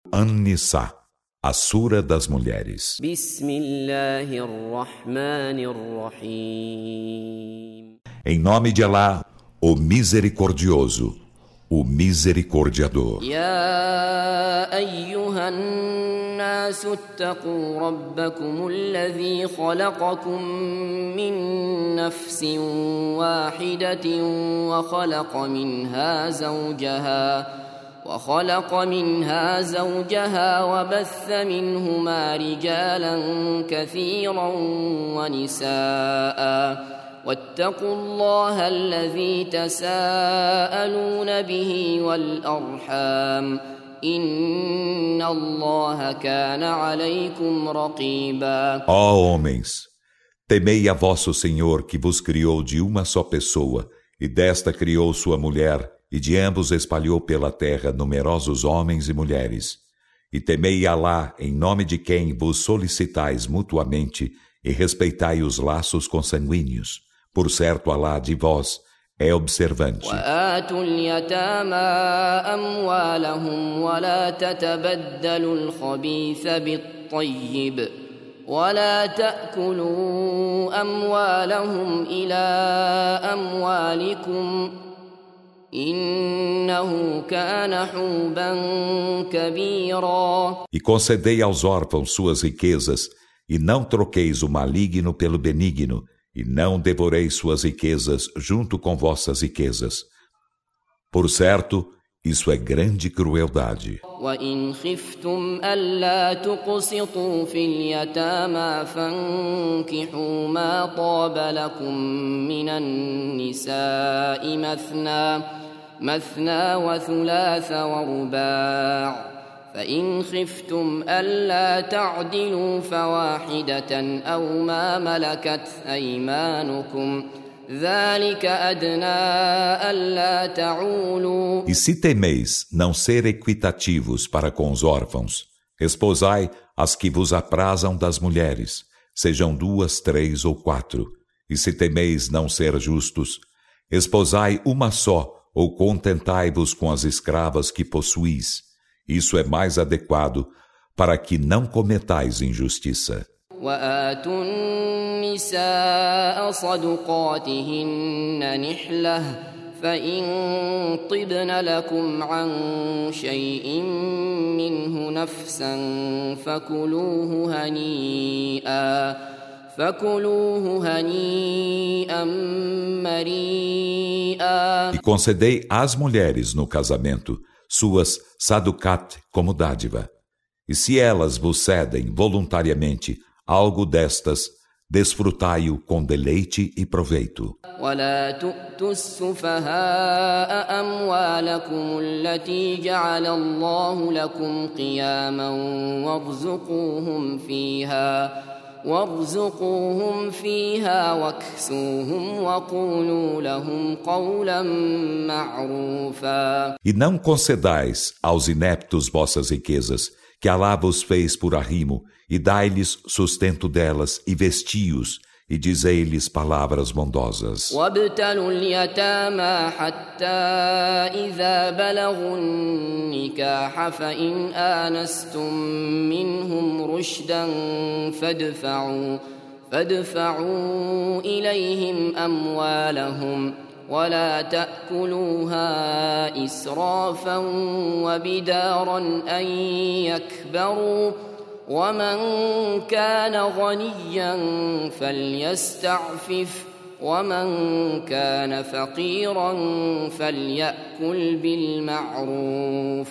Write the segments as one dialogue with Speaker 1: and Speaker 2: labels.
Speaker 1: An-Nisa, a Sura das Mulheres. Em nome de Alá, o Misericordioso, o Misericordiador.
Speaker 2: يا أيها الناس اتقوا ربكم الذي خلقكم من نفس واحدة وخلق منها زوجها وبث منهما رجالا كثيرا ونساء واتقوا الله الذي تساءلون به والأرحام إن الله كان عليكم رقيبا.
Speaker 1: Ó homens, temei a vosso Senhor que vos criou de uma só pessoa e desta criou sua mulher e de ambos espalhou pela terra numerosos homens e mulheres. E temei Alá em nome de quem vos solicitais mutuamente e respeitai os laços consanguíneos. Por certo, Alá de vós é observante.
Speaker 2: وآتوا اليتامى أموالهم ولا تتبدلوا الخبيث بالطيب ولا تأكلوا أموالهم إلى أموالكم إنه كان حوبا كبيرا.
Speaker 1: E concedei aos órfãos suas riquezas, e não troqueis o maligno pelo benigno, e não devoreis suas riquezas junto com vossas riquezas. Por certo, isso é grande crueldade.
Speaker 2: وإن خفتم ألا تقسطوا في اليتامى فانكحوا ما طاب لكم من النساء مثنى وثلاث ورباع فإن خفتم ألا تعدلوا فواحدة أو ما ملكت أيمانكم ذلك أدنى ألا تعولوا.
Speaker 1: E se temeis não ser equitativos para com os órfãos, esposai as que vos aprazam das mulheres, sejam 2, 3 ou 4. E se temeis não ser justos, esposai uma só, ou contentai-vos com as escravas que possuís. Isso é mais adequado para que não cometais injustiça.
Speaker 2: وآتوا النساء صدقاتهن نحلة فإن طبن لكم عن شيء منه نفسا فكلوه هنيئا مريئا.
Speaker 1: E concedei às mulheres no casamento suas saducat como dádiva. E se elas vos cedem voluntariamente algo destas, desfrutai-o com deleite e proveito.
Speaker 2: ولا تؤتوا السفهاء أموالكم التي جعل الله لكم قياما وارزقوهم فيها واكسوهم وقولوا لهم قولا معروفا.
Speaker 1: E não concedais aos ineptos vossas riquezas, que Alá vos fez por arrimo, e dai-lhes sustento delas e vesti-os, e dizei-lhes palavras bondosas.
Speaker 2: وابتلوا اليتامى حتى إذا بلغوا النكاح فإن آنستم منهم رشدا فادفعوا إليهم أموالهم ولا تأكلوها إسرافا وبدارا أن يكبروا ومن كان غنيا فليستعفف ومن كان فقيرا فليأكل بالمعروف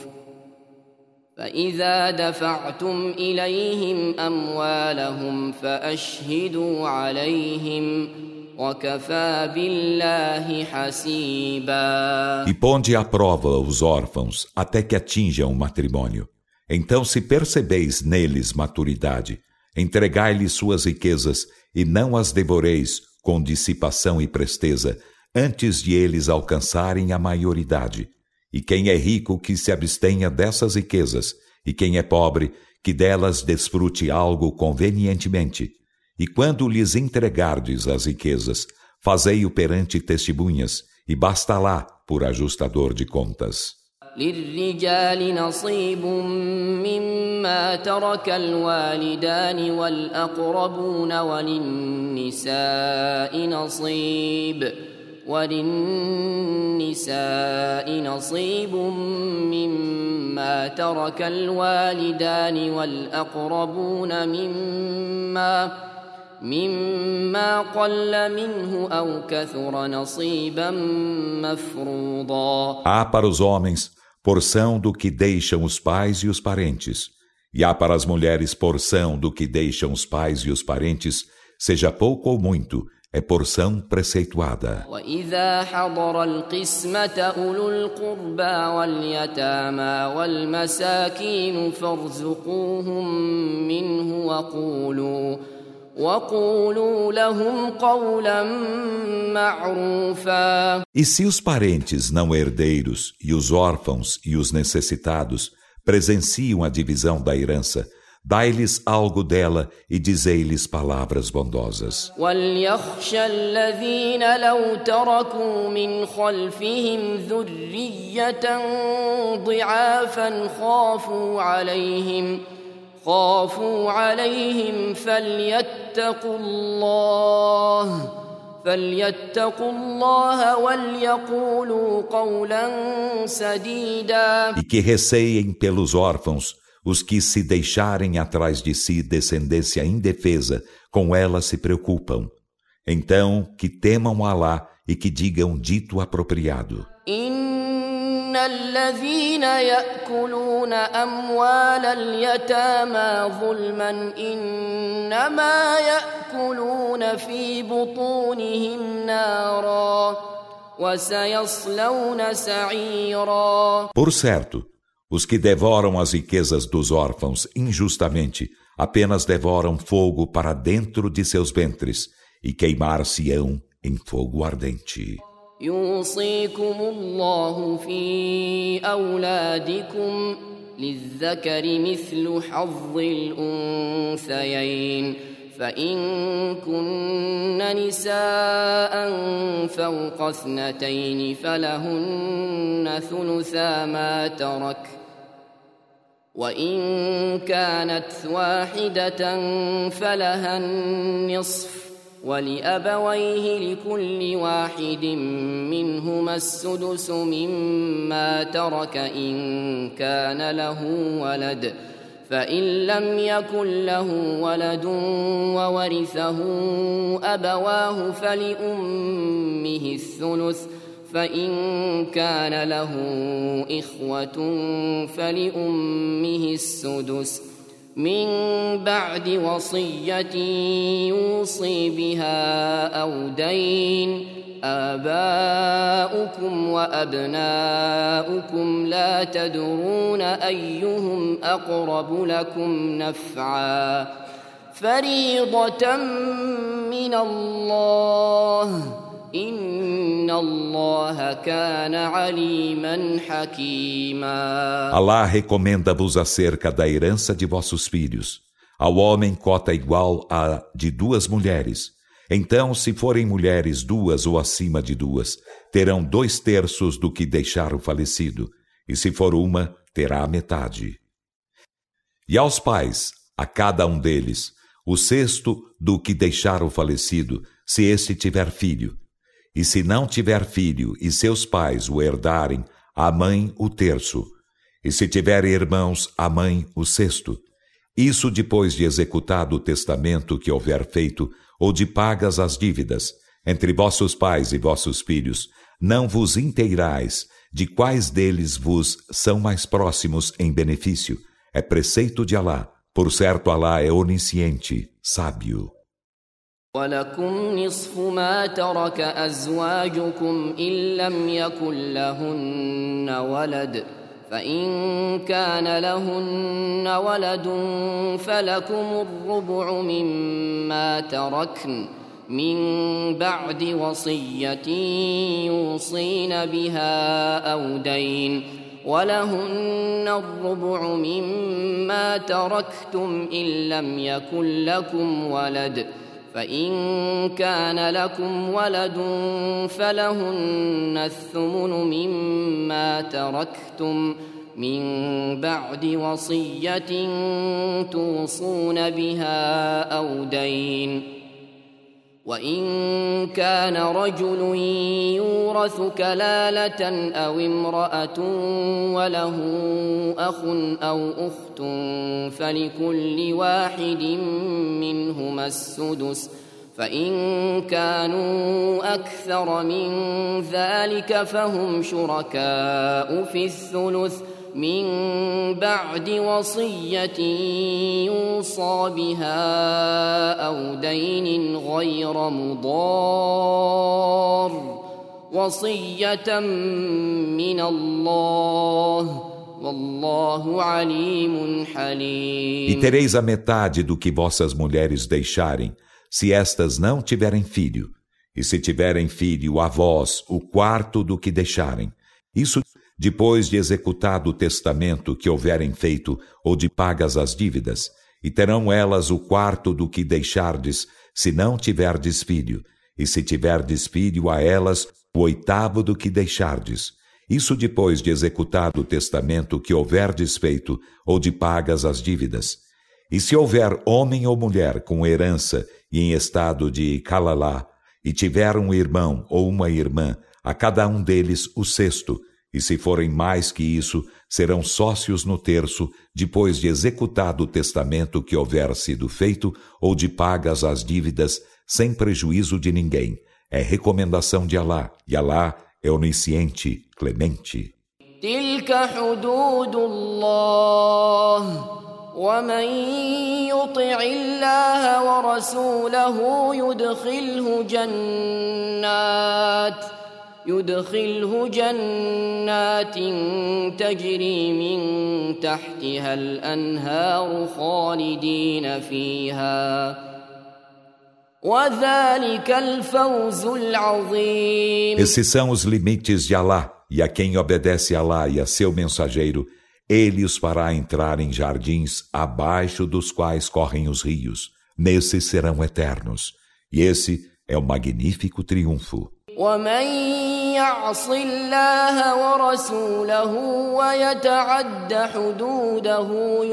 Speaker 2: فإذا دفعتم إليهم أموالهم فأشهدوا عليهم وكفى بالله حسيبا.
Speaker 1: E ponde à prova os órfãos até que atinjam o matrimônio. Então, se percebeis neles maturidade, entregai-lhes suas riquezas e não as devoreis com dissipação e presteza, antes de eles alcançarem a maioridade. E quem é rico que se abstenha dessas riquezas, e quem é pobre que delas desfrute algo convenientemente. E quando lhes entregardes as riquezas, fazei-o perante testemunhas, e basta lá por ajustador de contas.
Speaker 2: للرجال نصيب مما ترك الوالدان والأقربون وللنساء نصيب مما ترك الوالدان والأقربون مما قل منه أو كثر نصيبا مفروضا.
Speaker 1: Há para os homens porção do que deixam os pais e os parentes, e há para as mulheres porção do que deixam os pais e os parentes, seja pouco ou muito, é porção preceituada.
Speaker 2: وَإِذَا حَضَرَ الْقِسْمَةَ أُولُو الْقُرْبَى وَالْيَتَامَى وَالْمَسَاكِينُ فَارْزُقُوهُم مِّنْهُ وَقُولُوا لَهُمْ قَوْلًا مَّعْرُوفًا.
Speaker 1: E se os parentes não herdeiros e os órfãos e os necessitados presenciam a divisão da herança, dai-lhes algo dela e dizei-lhes palavras bondosas.
Speaker 2: وَلْيَخْشَ الَّذِينَ لَوْ تَرَكُوا مِنْ خَلْفِهِمْ ذُرِّيَّةً ضِعَافًا خافوا عليهم فليتقوا الله وليقولوا قولا سديدا.
Speaker 1: E que receiem pelos órfãos os que se deixarem atrás de si descendência indefesa, com ela se preocupam. Então que temam Alá e que digam dito apropriado.
Speaker 2: إن الذين يأكلون أموال اليتامى ظلما إنما يأكلون في بطونهم نارا وسيصلون سعيرا.
Speaker 1: Por certo, os que devoram as riquezas dos órfãos injustamente apenas devoram fogo para dentro de seus ventres e queimar-se-ão em fogo ardente.
Speaker 2: يوصيكم الله في أولادكم للذكر مثل حظ الأنثيين فإن كن نساء فوق 2 فلهن ثلثا ما ترك وإن كانت واحدة فلها النصف ولأبويه لكل واحد منهما السدس مما ترك إن كان له ولد فإن لم يكن له ولد وورثه أبواه فلأمه الثلث فإن كان له إخوة فلأمه السدس من بعد وصية يوصي بها أو دين آباؤكم وأبناؤكم لا تدرون أيهم أقرب لكم نفعا فريضة من الله إن الله كان عليما حكيما.
Speaker 1: Allah recomenda-vos acerca da herança de vossos filhos. Ao homem cota igual à de 2 mulheres. Então, se forem mulheres 2 ou acima de 2, terão 2/3 do que deixar o falecido. E se for uma, terá a metade. E aos pais, a cada um deles, o 1/6 do que deixar o falecido, se este tiver filho. E se não tiver filho e seus pais o herdarem, a mãe o 1/3. E se tiver irmãos, a mãe o 1/6. Isso depois de executado o testamento que houver feito, ou de pagas as dívidas, entre vossos pais e vossos filhos, não vos inteirais de quais deles vos são mais próximos em benefício. É preceito de Alá. Por certo, Alá é onisciente, sábio.
Speaker 2: ولكم نصف ما ترك أزواجكم إن لم يكن لهن ولد فإن كان لهن ولد فلكم الربع مما تركن من بعد وصية يوصين بها أو دين ولهن الربع مما تركتم إن لم يكن لكم ولد فإن كان لكم ولد فلهن الثمن مما تركتم من بعد وصية توصون بها أو دين وإن كان رجل يورث كلالة أو امرأة وله أخ أو أخت فلكل واحد منهما السدس فإن كانوا أكثر من ذلك فهم شركاء في الثلث من بعد وصية يوصى بها أو دين غير مضار وصية من الله والله عليم حليم.
Speaker 1: E tereis a metade do que vossas mulheres deixarem, se estas não tiverem filho, e se tiverem filho a vós, o quarto do que deixarem. Isso depois de executado o testamento que houverem feito ou de pagas as dívidas, e terão elas o quarto do que deixardes, se não tiverdes filho, e se tiverdes filho a elas, o oitavo do que deixardes. Isso depois de executado o testamento que houverdes feito ou de pagas as dívidas. E se houver homem ou mulher com herança e em estado de calalá, e tiver um irmão ou uma irmã, a cada um deles o sexto, e se forem mais que isso, serão sócios no terço, depois de executado o testamento que houver sido feito ou de pagas as dívidas, sem prejuízo de ninguém. É recomendação de Alá, e Alá é onisciente, clemente.
Speaker 2: تلك حدود الله ومن يطع الله ورسوله يدخله جنات تجري من تحتها الأنهار خالدين فيها وذلك الفوز العظيم.
Speaker 1: Esses são os limites de Alá, e a quem obedece a Alá e a seu mensageiro, ele os fará entrar em jardins abaixo dos quais correm os rios. Nesses serão eternos. E esse é o magnífico triunfo.
Speaker 2: ومن يعص الله ورسوله ويتعد حدوده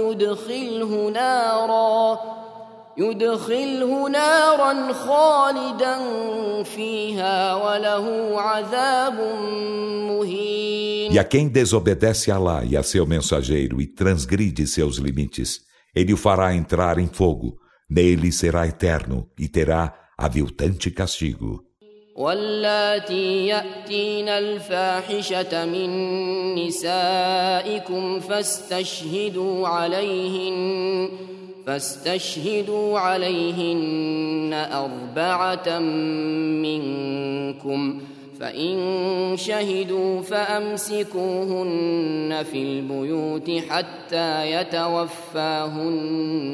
Speaker 2: يدخله نارا خالدا فيها وله عذاب مهين.
Speaker 1: E a quem desobedece a Alá e a seu mensageiro e transgride seus limites, ele o fará entrar em fogo. Nele será eterno e terá aviltante castigo.
Speaker 2: واللاتي يأتين الفاحشة من نسائكم فاستشهدوا عليهن 4 منكم فإن شهدوا فأمسكوهن في البيوت حتى يتوفاهن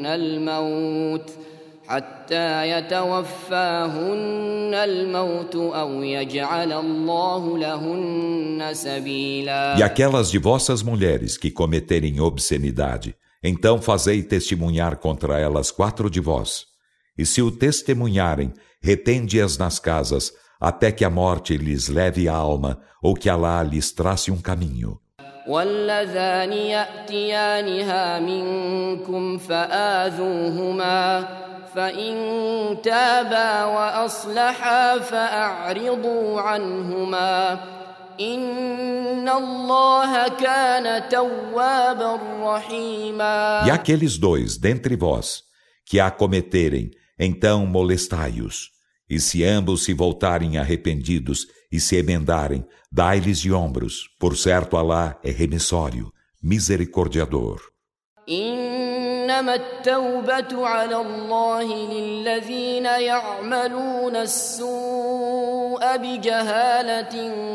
Speaker 2: الموت أو يجعل الله لهن سبيلا.
Speaker 1: E aquelas de vossas mulheres que cometerem obscenidade, então fazei testemunhar contra elas 4 de vós. E se o testemunharem, retende-as nas casas, até que a morte lhes leve a alma, ou que Alá lhes trace um caminho.
Speaker 2: واللذان يأتيانها منكم فآذوهما فإن تابا وأصلحا فأعرضوا عنهما إن الله كان توابا رحيما.
Speaker 1: E aqueles 2 dentre vós que a cometerem, então molestai-os. E se ambos se voltarem arrependidos e se emendarem, dai-lhes de ombros. Por certo, Alá é remissório, misericordiador.
Speaker 2: إنما التوبة على الله للذين يعملون السوء بجهالة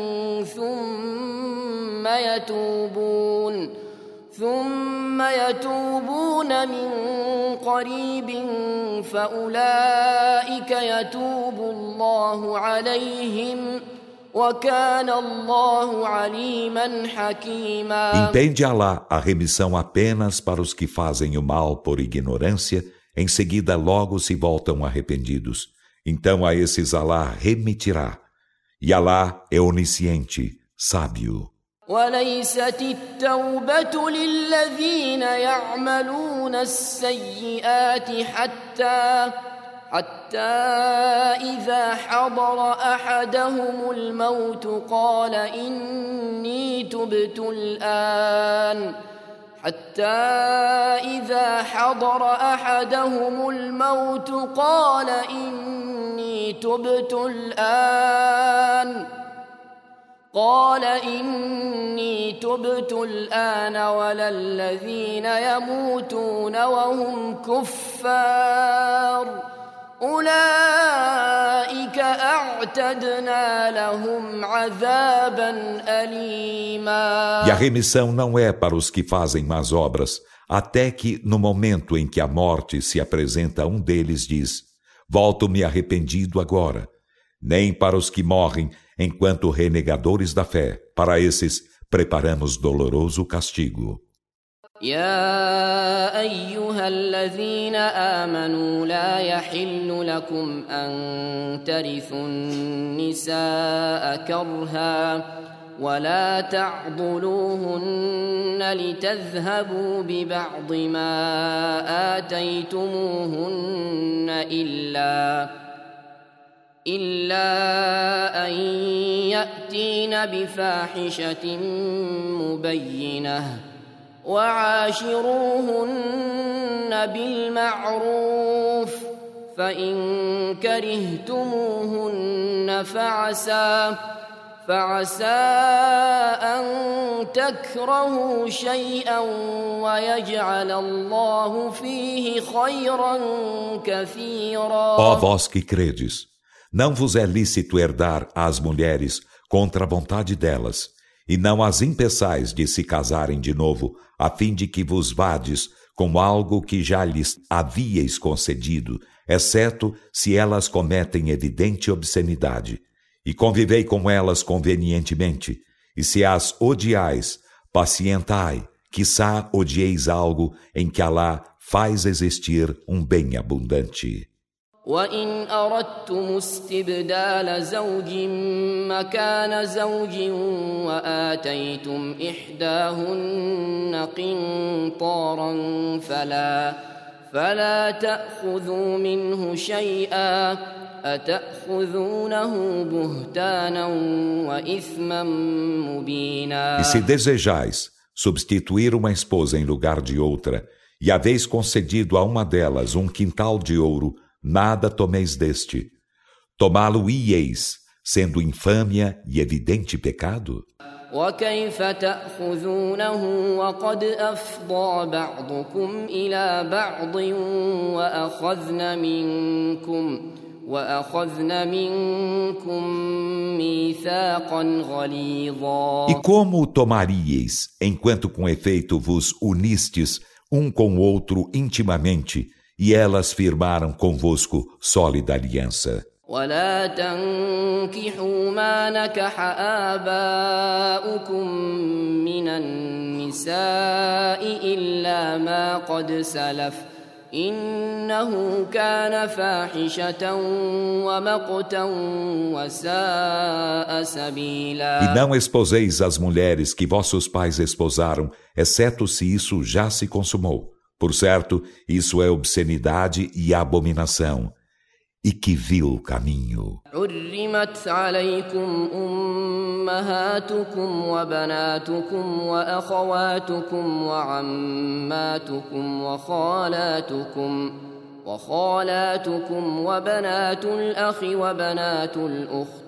Speaker 2: ثم يتوبون من قريب فأولئك يتوب الله عليهم وكان الله عليما حكيما.
Speaker 1: Entende Alá a remissão apenas para os que fazem o mal por ignorância, em seguida logo se voltam arrependidos. Então a esses Alá remitirá. E Alá é onisciente, sábio.
Speaker 2: وليست التوبة للذين يعملون السيئات حتى إذا حضر أحدهم الموت قال إني تبت الآن ولا الذين يموتون وهم كفار أولئك أعتدنا لهم عذابا أليما.
Speaker 1: E a remissão não é para os que fazem más obras, até que, no momento em que a morte se apresenta a um deles, diz: volto-me arrependido agora. Nem para os que morrem enquanto renegadores da fé. Para esses, preparamos doloroso castigo.
Speaker 2: يا أيها الذين آمنوا لا يحل لكم أن ترثوا النساء كرها ولا تعضلوهن لتذهبوا ببعض ما آتيتموهن إلا أن يأتين بفاحشة مبينة وعاشروهن بالمعروف فإن كرهتموهن فعسى أن تكرهوا شيئا ويجعل الله فيه خيرا كثيرا.
Speaker 1: Ó vós que credes, não vos é lícito herdar as mulheres contra a vontade delas, e não as impeçais de se casarem de novo, a fim de que vos vades com algo que já lhes havíeis concedido, exceto se elas cometem evidente obscenidade. E convivei com elas convenientemente, e se as odiais, pacientai, quiçá odieis algo em que Alá faz existir bem abundante.
Speaker 2: وإن أردتم استبدال زوج مكان زوج وآتيتم إحداهن قنطارا فلا تأخذوا منه شيئا أتأخذونه بهتانا وإثما مبينا.
Speaker 1: E se desejais substituir uma esposa em lugar de outra, e haveis concedido a uma delas quintal de ouro, nada tomeis deste. Tomá-lo-íeis, sendo infâmia e evidente pecado?
Speaker 2: وكيف تأخذونه وقد أفضى بعضكم إلى بعض وأخذن منكم ميثاقا غليظا.
Speaker 1: E como o tomaríeis, enquanto com efeito vos unistes com o outro intimamente, e elas firmaram convosco sólida aliança?
Speaker 2: ولا تنكحوا ما نكح آباؤكم من النساء إلا ما قد سلف إنه كان فاحشة ومقتا وساء سبيلا.
Speaker 1: E não esposeis as mulheres que vossos pais esposaram, exceto se isso já se consumou. Por certo, isso é obscenidade e abominação. E que vil caminho.
Speaker 2: حرمت عليكم أمهاتكم وبناتكم وأخواتكم وعماتكم وخالاتكم وبنات الأخ وبنات الأخت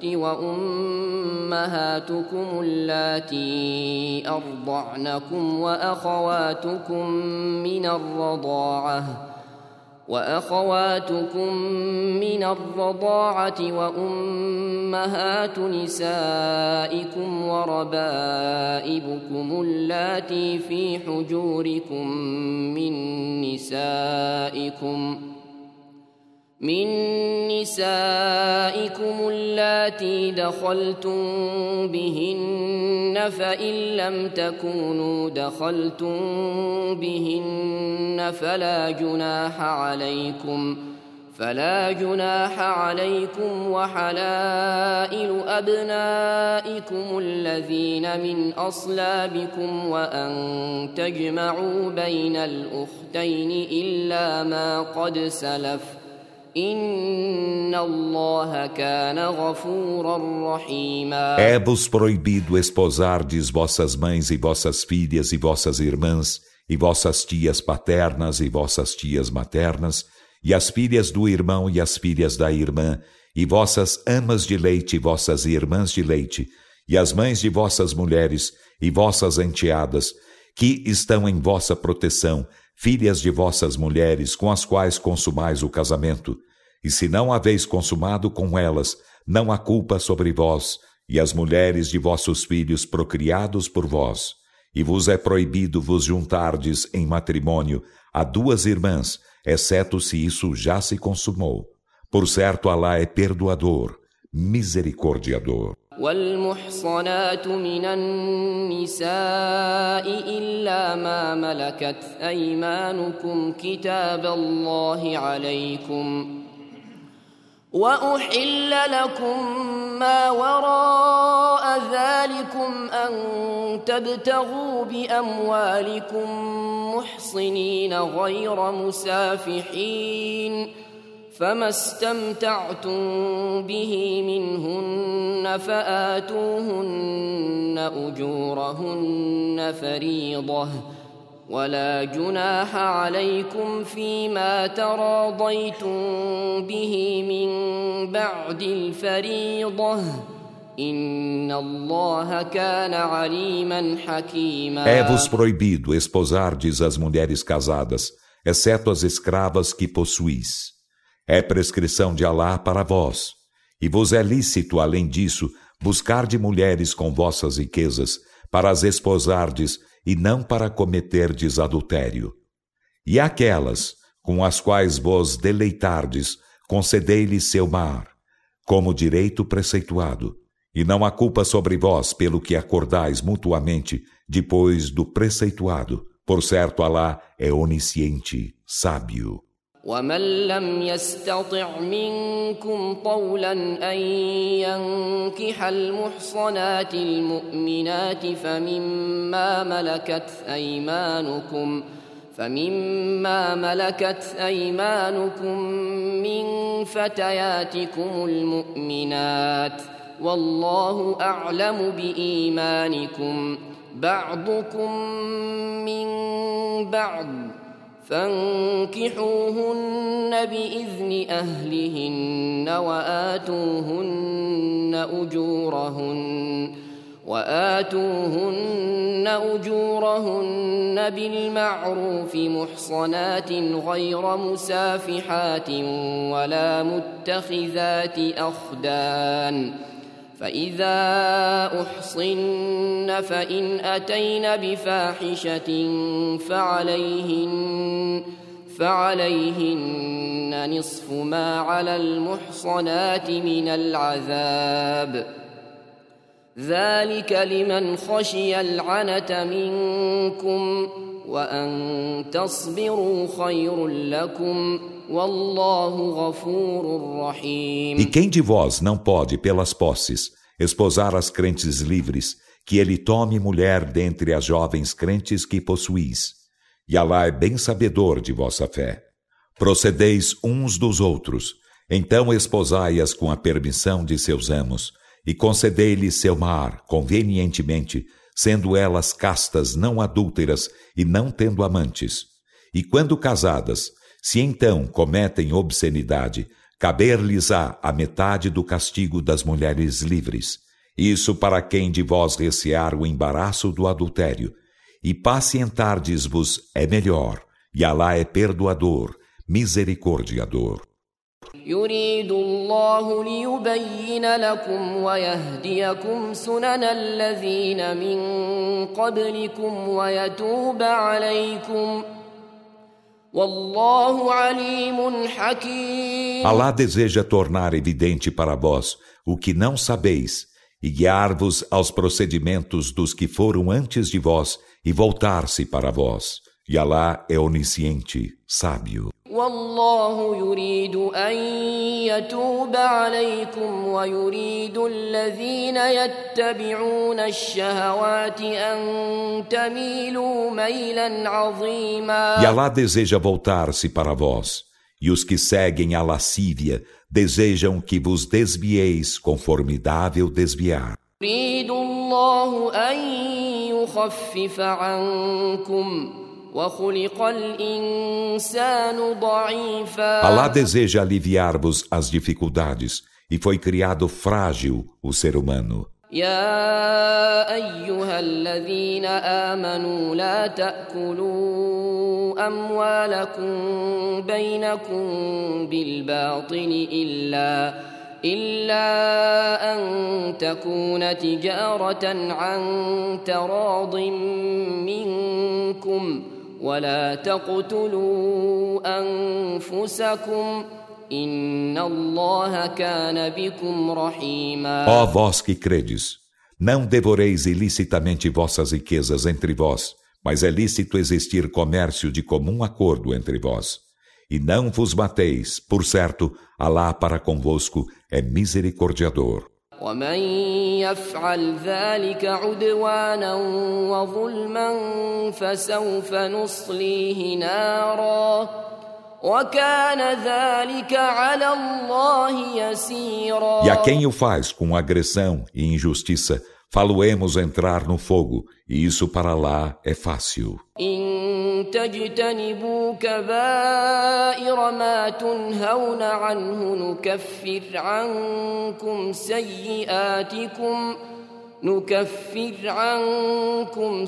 Speaker 2: وأمهاتكم اللاتي أرضعنكم وأخواتكم من الرضاعة وأمهات نسائكم وربائبكم اللاتي في حجوركم من نسائكم اللاتي دخلتم بهن فإن لم تكونوا دخلتم بهن فلا جناح عليكم فلا جناح عليكم وحلائل أبنائكم الذين من أصلابكم وأن تجمعوا بين الأختين إلا ما قد سلف إن الله كان غفورا رحيما.
Speaker 1: É-vos proibido esposardes vossas mães e vossas filhas e vossas irmãs e vossas tias paternas e vossas tias maternas e as filhas do irmão e as filhas da irmã, e vossas amas de leite e vossas irmãs de leite, e as mães de vossas mulheres e vossas enteadas, que estão em vossa proteção, filhas de vossas mulheres com as quais consumais o casamento, e se não haveis consumado com elas, não há culpa sobre vós, e as mulheres de vossos filhos procriados por vós. E vos é proibido vos juntardes em matrimônio a duas irmãs, exceto se isso já se consumou. Por certo, Alá é perdoador, misericordiador.
Speaker 2: والمحصنات من النساء إلا ما ملكت أيمانكم كتاب الله عليكم وأحل لكم ما وراء ذلكم أن تبتغوا بأموالكم محصنين غير مسافحين فما استمتعتم به منهن فآتوهن أجورهن فريضة ولا جناح عليكم فيما تراضيتم به من بعد الفريضة إن الله كان عليما حكيما.
Speaker 1: É-vos proibido esposardes as mulheres casadas, exceto as escravas que possuís. É prescrição de Alá para vós, e vos é lícito, além disso, buscar de mulheres com vossas riquezas, para as esposardes e não para cometerdes adultério. E aquelas, com as quais vos deleitardes, concedei-lhes seu mar, como direito preceituado, e não há culpa sobre vós pelo que acordais mutuamente depois do preceituado. Por certo, Alá é onisciente, sábio.
Speaker 2: ومن لم يستطع منكم طولا أن ينكح المحصنات المؤمنات فمما ملكت أيمانكم من فتياتكم المؤمنات والله أعلم بإيمانكم بعضكم من بعض فانكحوهن بإذن أهلهن وآتوهن أجورهن بالمعروف محصنات غير مسافحات ولا متخذات أخدان فإذا أحصن فإن أتين بفاحشة فعليهن نصف ما على المحصنات من العذاب ذلك لمن خشي العنة منكم وأن تصبروا خير لكم والله غفور رحيم.
Speaker 1: E quem de vós não pode, pelas posses, esposar as crentes livres, que ele tome mulher dentre as jovens crentes que possuís. E Alá é bem sabedor de vossa fé. Procedeis uns dos outros, então esposai-as com a permissão de seus amos, e concedei-lhes seu mar, convenientemente, sendo elas castas não adúlteras e não tendo amantes. E quando casadas, se então cometem obscenidade, caber-lhes-á a metade do castigo das mulheres livres. Isso para quem de vós recear o embaraço do adultério. E pacientardes-vos é melhor, e Alá é perdoador, misericordiador.
Speaker 2: يريد الله ليبين لكم ويهديكم سنن الذين من قبلكم ويتوب عليكم والله عليم حكيم.
Speaker 1: Alá deseja tornar evidente para vós o que não sabeis e guiar-vos aos procedimentos dos que foram antes de vós e voltar-se para vós. E Alá é onisciente, sábio.
Speaker 2: والله يريد أن يتوب عليكم ويريد الذين يتبعون الشهوات أن تميلوا ميلا عظيما.
Speaker 1: E Alá deseja voltar-se para vós, e os que seguem a lascívia desejam que vos desvieis conforme dável desviar.
Speaker 2: يريد الله أن يخفف عنكم وخلق الإنسان ضعيفا.
Speaker 1: Alá deseja aliviar-vos as dificuldades, e foi criado frágil o ser humano.
Speaker 2: يا أيها الذين آمنوا لا تأكلوا أموالكم بينكم بالباطل إلا أن تكون تجارة عن تراض منكم ولا تقتلوا أنفسكم إن الله كان بكم رحيما.
Speaker 1: Ó vós que credes, não devoreis ilicitamente vossas riquezas entre vós, mas é lícito existir comércio de comum acordo entre vós. E não vos mateis, por certo, Alá para convosco é misericordiador.
Speaker 2: ومن يفعل ذلك عدوانا وظلما فسوف نصليه نارا وكان ذلك على الله يسيرا.
Speaker 1: E a quem o faz com agressão e injustiça, faloemos entrar no fogo, e isso para Alá é fácil.
Speaker 2: إن تجتنبوا كبائر ما تنهون عنه نكفر عنكم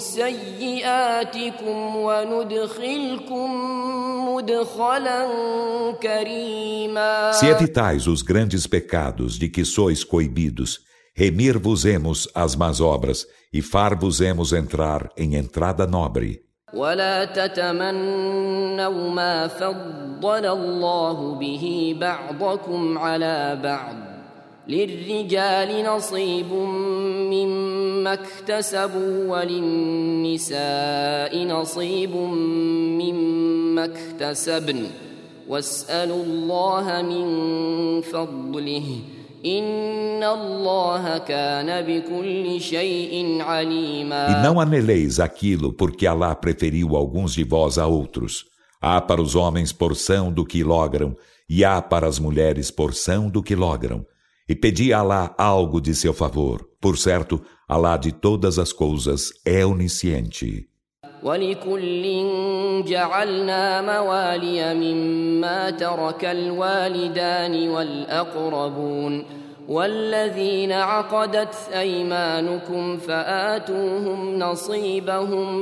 Speaker 2: سيئاتكم وندخلكم مدخلا كريما.
Speaker 1: Se evitais os grandes pecados de que sois coibidos, remir-vos-emos as más obras e far-vos-emos entrar em entrada nobre.
Speaker 2: ولا تتمنوا ما فضل الله به بعضكم على بعض للرجال نصيب مما اكتسبوا وللنساء نصيب مما اكتسبن واسألوا الله من فضله إن الله كان بكل شيء عليما.
Speaker 1: E não aneleis aquilo porque Alá preferiu alguns de vós a outros. Há para os homens porção do que logram, e há para as mulheres porção do que logram. E pedi a Alá algo de seu favor. Por certo, Alá de todas as coisas é onisciente.
Speaker 2: ولكل جعلنا موالي مما ترك الوالدان والأقربون والذين عقدت أيمانكم فآتوهم نصيبهم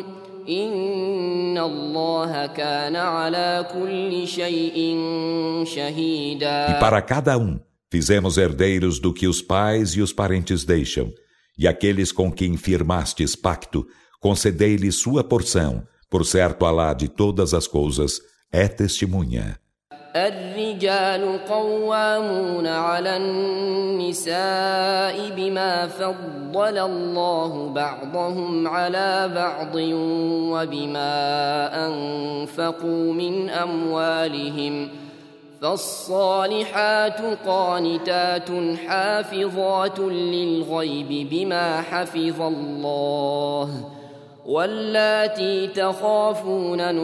Speaker 2: إن الله كان على كل شيء شهيدا.
Speaker 1: E para cada um fizemos herdeiros do que os pais e os parentes deixam, e aqueles com quem firmastes pacto concedei-lhe sua porção, por certo Alá de todas as coisas é testemunha.
Speaker 2: الرجال قوامون على النساء بما فضل الله بعضهم على بعض وبما أنفقوا من أموالهم فالصالحات قانتات حافظات للغيب بما حفظ الله واللاتي تخافون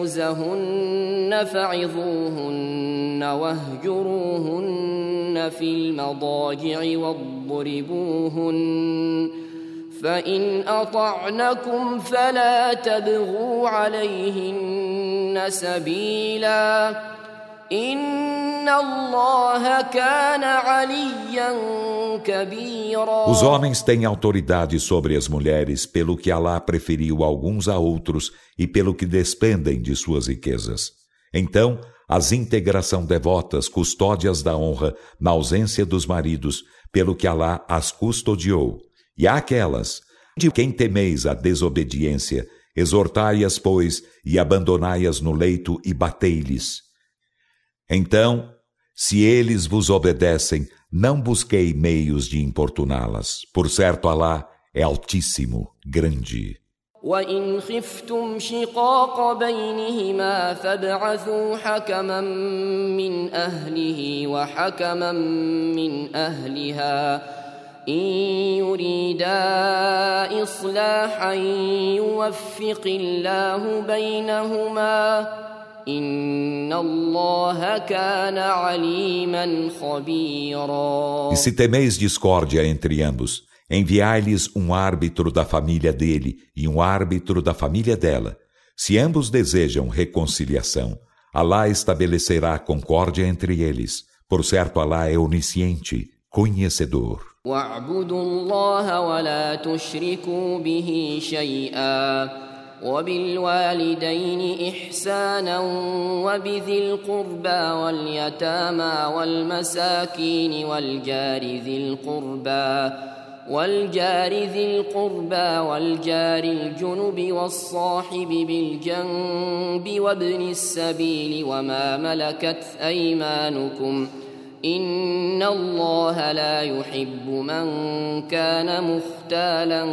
Speaker 2: نشوزهن فعظوهن واهجروهن في المضاجع واضربوهن فإن أطعنكم فلا تبغوا عليهن سبيلا إن الله كان عليا كبيرا.
Speaker 1: Os homens têm autoridade sobre as mulheres pelo que Alá preferiu alguns a outros e pelo que despendem de suas riquezas. Então, as íntegras são devotas, custódias da honra, na ausência dos maridos, pelo que Alá as custodiou. E há aquelas, de quem temeis a desobediência, exortai-as, pois, e abandonai-as no leito e batei-lhes. Então, se eles vos obedecem, não busquei meios de importuná-las. Por certo, Alá é altíssimo, grande.
Speaker 2: وإن خفتم شقاق بينهما فابعثوا حكما من أهله وحكما من أهلها إن يريدا إصلاحا يوفق الله بينهما إن الله كان عليما خبيرا.
Speaker 1: E se temeis discórdia entre ambos, enviai-lhes um árbitro da família dele e um árbitro da família dela. Se ambos desejam reconciliação, Alá estabelecerá concórdia entre eles. Por certo, Alá é onisciente, conhecedor.
Speaker 2: وَاعْبُدُوا اللَّهَ وَلَا تُشْرِكُوا بِهِ شَيْئًا وَبِالْوَالِدَيْنِ إِحْسَانًا وَبِذِي الْقُرْبَى وَالْيَتَامَى وَالْمَسَاكِينِ والجار ذي القربى والجار الجنب والصاحب بالجنب وابن السبيل وما ملكت أيمانكم إن الله لا يحب من كان مختالا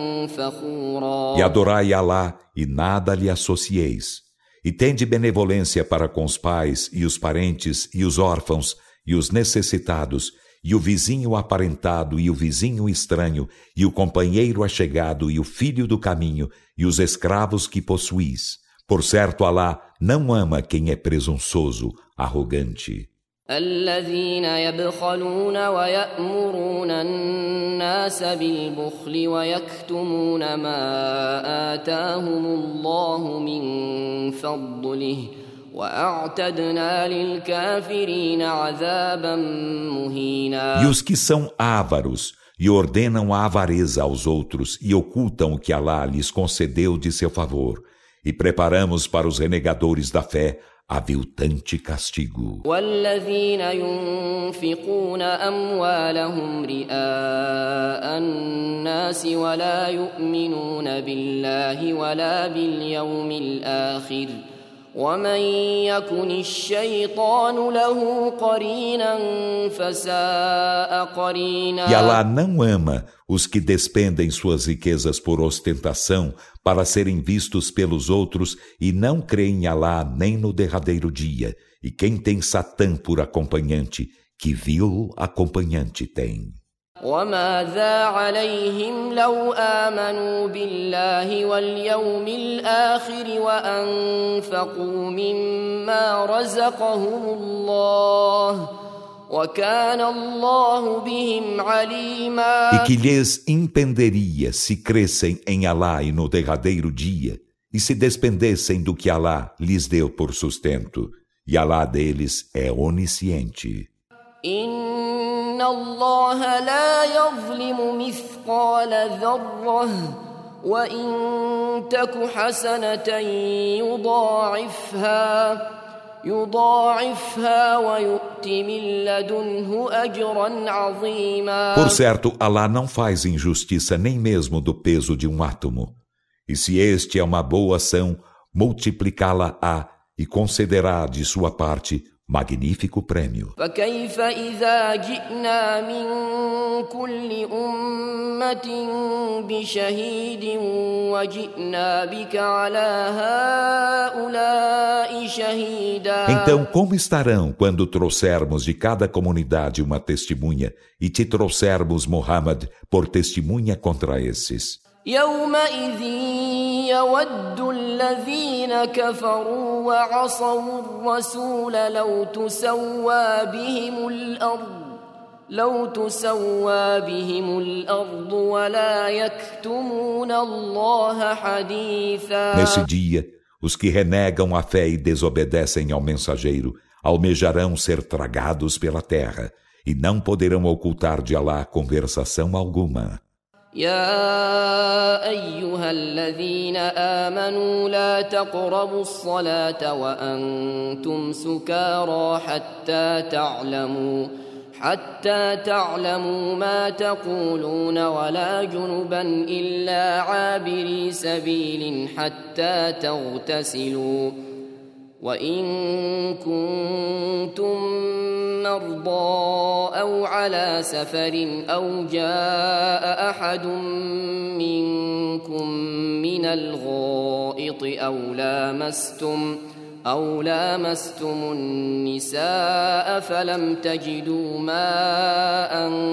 Speaker 2: فخورا.
Speaker 1: E adorai Alá e nada lhe associeis. E tende benevolência para com os pais e os parentes e os órfãos e os necessitados e o vizinho aparentado e o vizinho estranho e o companheiro achegado e o filho do caminho e os escravos que possuís. Por certo, Alá não ama quem é presunçoso, arrogante.
Speaker 2: الذين يبخلون ويأمرون الناس بالبخل ويكتمون ما آتاهم الله من فضله وأعتدنا للكافرين عذابا مهينا.
Speaker 1: E os que são ávaros e ordenam a avareza aos outros e ocultam o que Alá lhes concedeu de seu favor, e preparamos para os renegadores da fé aviltante castigo.
Speaker 2: والذين ينفقون أموالهم رئاء الناس ولا يؤمنون بالله ولا باليوم الآخر ومن يكن الشيطان له قرينا فساء قرينا.
Speaker 1: E Alá não ama os que despendem suas riquezas por ostentação para serem vistos pelos outros e não creem em Alá nem no derradeiro dia. E quem tem Satã por acompanhante, que vil acompanhante tem.
Speaker 2: وماذا عليهم لو آمنوا بالله واليوم الآخر وأنفقوا مما رزقهم الله وكان الله بهم عليما.
Speaker 1: E que lhes impenderia se crescem em Alá e no derradeiro dia e se despendessem do que Alá lhes deu por sustento. E Alá deles é onisciente.
Speaker 2: إن الله لا يظلم مثقال ذرة وإن تك حسنة يضاعفها ويؤت من لدنه أجرا عظيما.
Speaker 1: Por certo, Alá não faz injustiça nem mesmo do peso de um átomo. E se este é uma boa ação, multiplicá-la-á e concederá de sua parte magnífico prêmio.
Speaker 2: فكيف إذا جئنا من كل أمة بشهيد وجئنا بك على هؤلاء شهيدا.
Speaker 1: Então, como estarão quando trouxermos de cada comunidade uma testemunha e te trouxermos Muhammad por testemunha contra esses?
Speaker 2: يومئذ يود الذين كفروا وعصوا الرسول لو تسوى بهم الأرض ولا يكتمون الله حديثا.
Speaker 1: Nesse dia, os que renegam a fé e desobedecem ao mensageiro almejarão ser tragados pela terra e não poderão ocultar de Alá conversação alguma.
Speaker 2: يا أيها الذين آمنوا لا تقربوا الصلاة وأنتم سكارى حتى تعلموا ما تقولون ولا جنبا إلا عابري سبيل حتى تغتسلوا وإن كنتم مرضى أو على سفر أو جاء أحد منكم من الغائط أو لامستم النساء فلم تجدوا ماء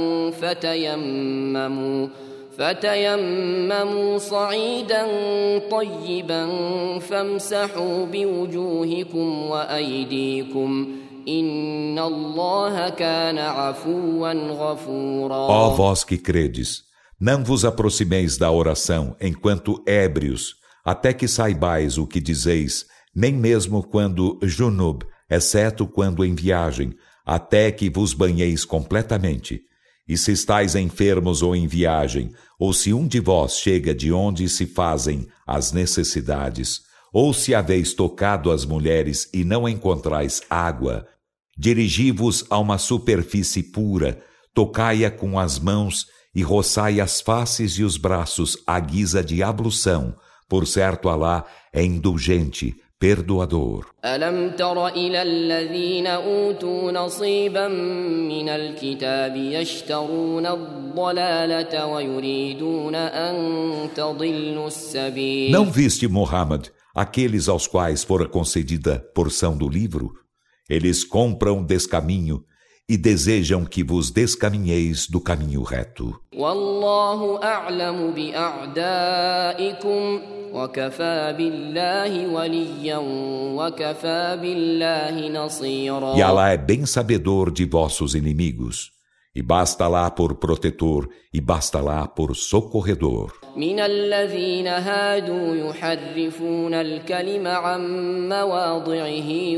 Speaker 2: فتيمموا صعيدا طيبا فامسحوا بوجوهكم وأيديكم إن الله كان عفوا غفورا.
Speaker 1: Ó vós que credes, não vos aproximeis da oração enquanto ébrios, até que saibais o que dizeis, nem mesmo quando junub, exceto quando em viagem, até que vos banheis completamente. E se estáis enfermos ou em viagem, ou se um de vós chega de onde se fazem as necessidades, ou se haveis tocado as mulheres e não encontrais água, dirigi-vos a uma superfície pura, tocai-a com as mãos e roçai as faces e os braços à guisa de ablução. Por certo, Alá é indulgente, perdoador.
Speaker 2: ألم تر إلى الذين أوتوا نصيبا من الكتاب يشترون الضلالة ويريدون أن تضلوا السبيل.
Speaker 1: Não viste, Muhammad, aqueles aos quais fora concedida porção do livro? Eles compram descaminho e desejam que vos descaminheis do caminho reto.
Speaker 2: والله أعلم بأعدائكم وكفى بالله وليا وكفى بالله نصيرا.
Speaker 1: E Alá é bem sabedor de vossos inimigos, e basta lá por protetor, e basta lá por socorredor.
Speaker 2: من الذين هادوا يحرفون الكلم عن مواضعه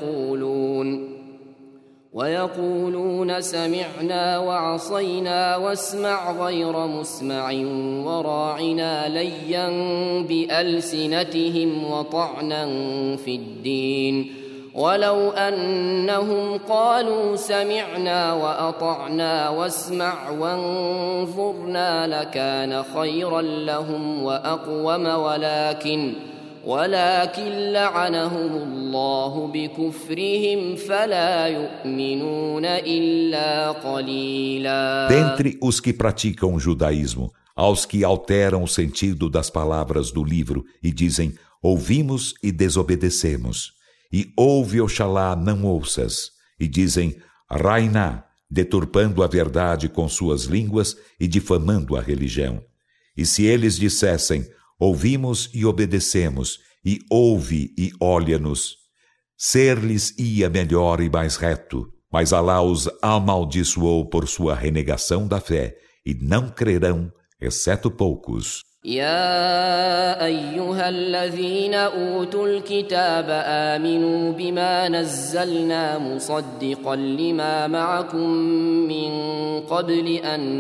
Speaker 2: ويقولون سمعنا وعصينا واسمع غير مسمع وراعنا ليا بألسنتهم وطعنا في الدين ولو أنهم قالوا سمعنا وأطعنا واسمع وانظرنا لكان خيرا لهم وأقوم ولكن لعنهم الله بكفرهم فلا يؤمنون إلا قليلا.
Speaker 1: Dentre os que praticam o judaísmo, aos que alteram o sentido das palavras do livro e dizem, ouvimos e desobedecemos, e ouve Oxalá não ouças, e dizem, Rainá, deturpando a verdade com suas línguas e difamando a religião. E se eles dissessem, ouvimos e obedecemos, e ouve e olha-nos, ser-lhes ia melhor e mais reto, mas Alá os amaldiçoou por sua renegação da fé, e não crerão, exceto poucos.
Speaker 2: يا أيها الذين أوتوا الكتاب آمنوا بما نزلنا مصدقا لما معكم من قبل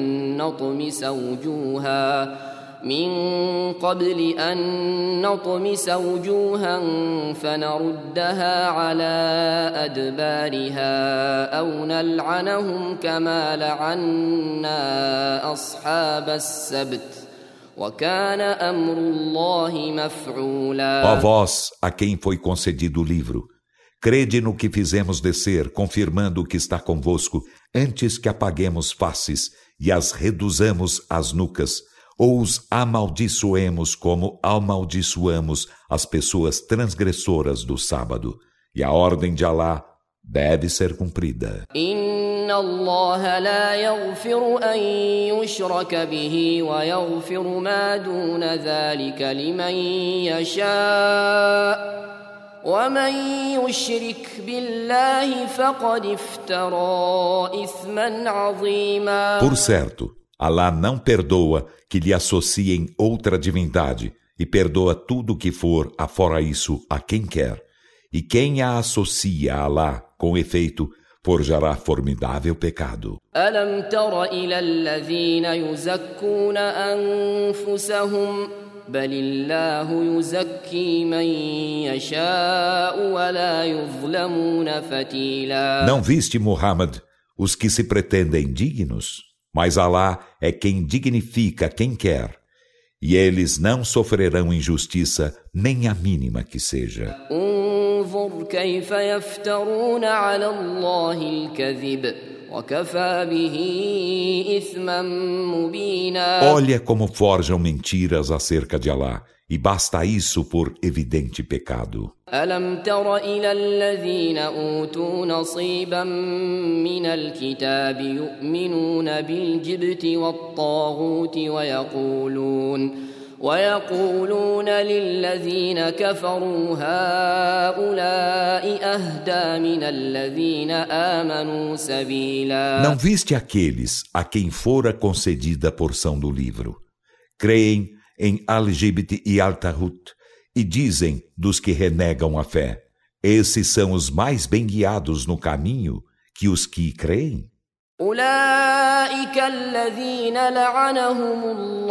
Speaker 2: أن نطمس وجوها فنردها على أدبارها أو نلعنهم كما لعنا أصحاب السبت وكان أمر الله مفعولا.
Speaker 1: Ó vós, a quem foi concedido o livro, crede no que fizemos descer, confirmando o que está convosco, antes que apaguemos faces e as reduzamos às nucas, ou os amaldiçoemos como amaldiçoamos as pessoas transgressoras do sábado. E a ordem de Alá deve ser cumprida.
Speaker 2: إن الله لا يغفر أن يشرك به ويغفر ما دون ذلك لمن يشاء ومن يشرك بالله فقد افترى إثما عظيما.
Speaker 1: Por certo, Alá não perdoa que lhe associem outra divindade e perdoa tudo que for afora isso a quem quer. E quem a associa a Alá, com efeito, forjará formidável pecado.
Speaker 2: ألم تر إلى الذين يزكون أنفسهم بل الله يزكي من يشاء ولا يظلمون فتيلا.
Speaker 1: Não viste, Muhammad, os que se pretendem dignos? Mas Alá é quem dignifica quem quer, e eles não sofrerão injustiça nem a mínima que seja.
Speaker 2: انظر كيف يفترون على الله الكذب وكفى به إثما مبينا.
Speaker 1: Olha como forjam mentiras acerca de Alá, e basta isso por evidente pecado.
Speaker 2: ألم تر إلى الذين أوتوا نصيبا من الكتاب يؤمنون بالجبت والطاغوت ويقولون للذين كفروا هؤلاء أهدى من الذين آمنوا سبيلا.
Speaker 1: Não viste aqueles a quem fora concedida a porção do livro? Creem em Al-Jibt e Al-Tahut e dizem dos que renegam a fé: esses são os mais bem guiados no caminho que os que creem?
Speaker 2: أولئك الذين لعنهم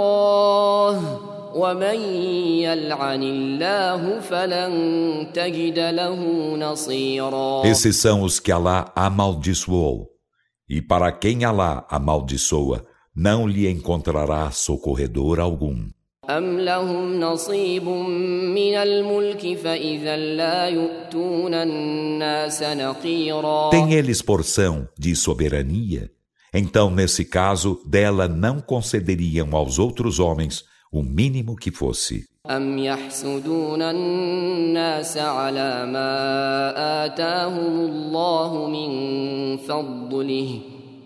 Speaker 2: الله ومن يلعن الله فلن تجد له نصيرا.
Speaker 1: Esses são os que Alá amaldiçoou, e para quem Alá amaldiçoa, não lhe encontrará socorredor algum.
Speaker 2: أم لهم نصيب من الملك فإذا لا يؤتون الناس نقيرا.
Speaker 1: Tem eles porção de soberania? Então, nesse caso, dela não concederiam aos outros homens o mínimo que fosse.
Speaker 2: أم يحسدون الناس على ما آتاهم الله من فضله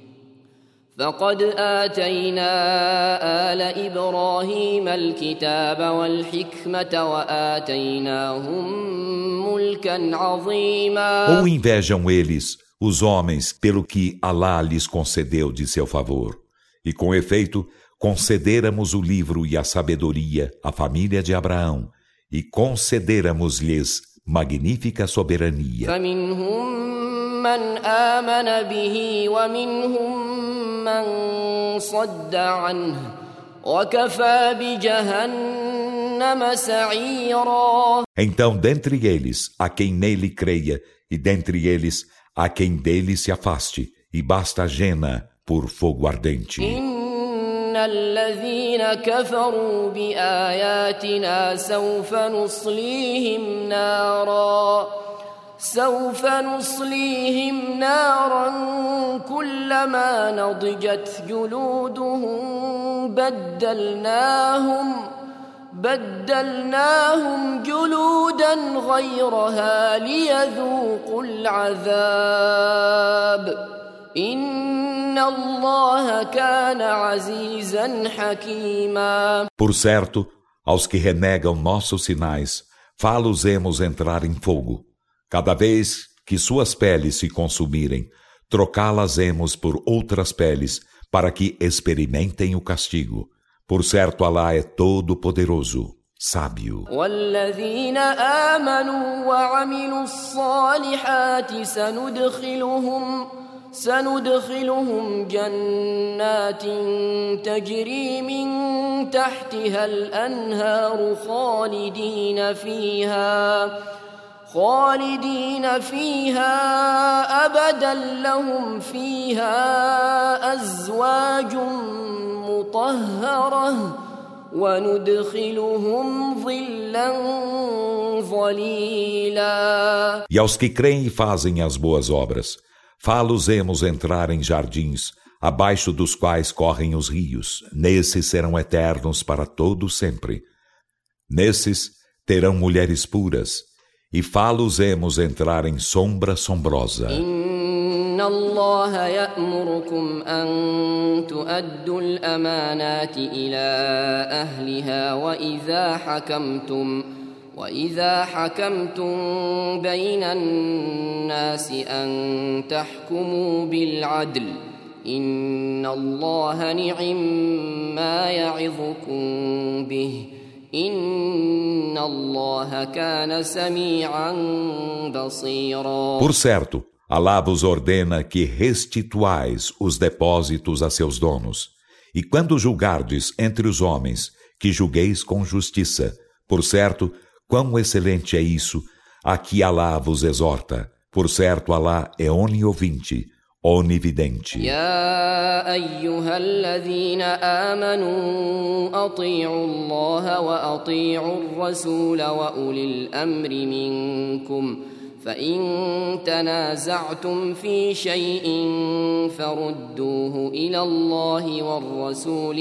Speaker 2: فقد آتينا آل إبراهيم الكتاب والحكمة وآتيناهم ملكا عظيما.
Speaker 1: Ou invejam eles, os homens, pelo que Alá lhes concedeu de seu favor, e com efeito concederamos o livro e a sabedoria à família de Abraão, e concederamos-lhes magnífica soberania.
Speaker 2: فمنهم من آمن به ومنهم من صد عنه وكفى بجهنم سعيرا.
Speaker 1: Então, dentre eles, há quem nele creia, e dentre eles, há quem dele se afaste, e basta Jena por fogo ardente.
Speaker 2: إن الذين كفروا بآياتنا سوف نصليهم نارا كلما نضجت جلودهم بدلناهم جلودا غيرها ليذوقوا العذاب إن الله كان عزيزا حكيما.
Speaker 1: Por certo, aos que renegam nossos sinais, fá-los-emos entrar em fogo. Cada vez que suas peles se consumirem, trocá-las-emos por outras peles, para que experimentem o castigo. Por certo, Alá é todo-poderoso, sábio.
Speaker 2: والذين آمنوا وعملوا الصالحات سندخلهم جنات تجري من تحتها الأنهار خالدين فيها أبدا لهم فيها أزواج مطهرة وندخلهم ظلا ظليلا.
Speaker 1: E aos que creem e fazem as boas obras, fá-los-emos entrar em jardins, abaixo dos quais correm os rios. Nesses serão eternos para todo sempre. Nesses terão mulheres puras, e fá-los-emos entrar em sombra sombrosa.
Speaker 2: إن الله يأمركم أن تؤدوا الأمانات إلى أهلها وإذا حكمتم بين الناس أن تحكموا بالعدل إن الله نعم ما يعظكم به إن الله كان سميعا بصيرا.
Speaker 1: Por certo, Alá vos ordena que restituais os depósitos a seus donos, e quando julgardes entre os homens, que julgueis com justiça. Por certo, quão excelente é isso, a que Alá vos exorta. Por certo, Alá é oniovinte, onividente.
Speaker 2: يا أيها الذين آمنوا أطيعوا الله وأطيعوا الرسول وأولي الأمر منكم فإن تنازعتم في شيء فردوه إلى الله والرسول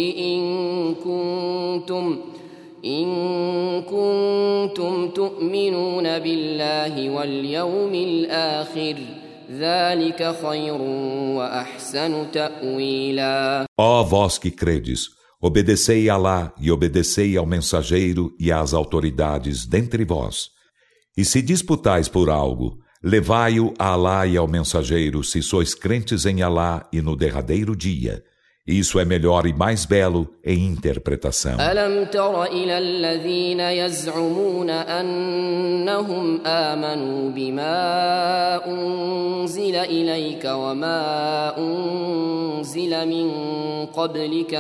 Speaker 2: إن كنتم تؤمنون بالله واليوم الآخر ذلك خير وأحسن تأويلا.
Speaker 1: Ó vós que credes, obedecei a Alá e obedecei ao mensageiro e às autoridades dentre vós. E se disputais por algo, levai-o a Alá e ao mensageiro, se sois crentes em Alá e no derradeiro dia. Isso é melhor e mais belo em interpretação.
Speaker 2: ألم تر إلى الذين يزعمون أنهم آمنوا بما أنزل إليك وما أنزل من قبلك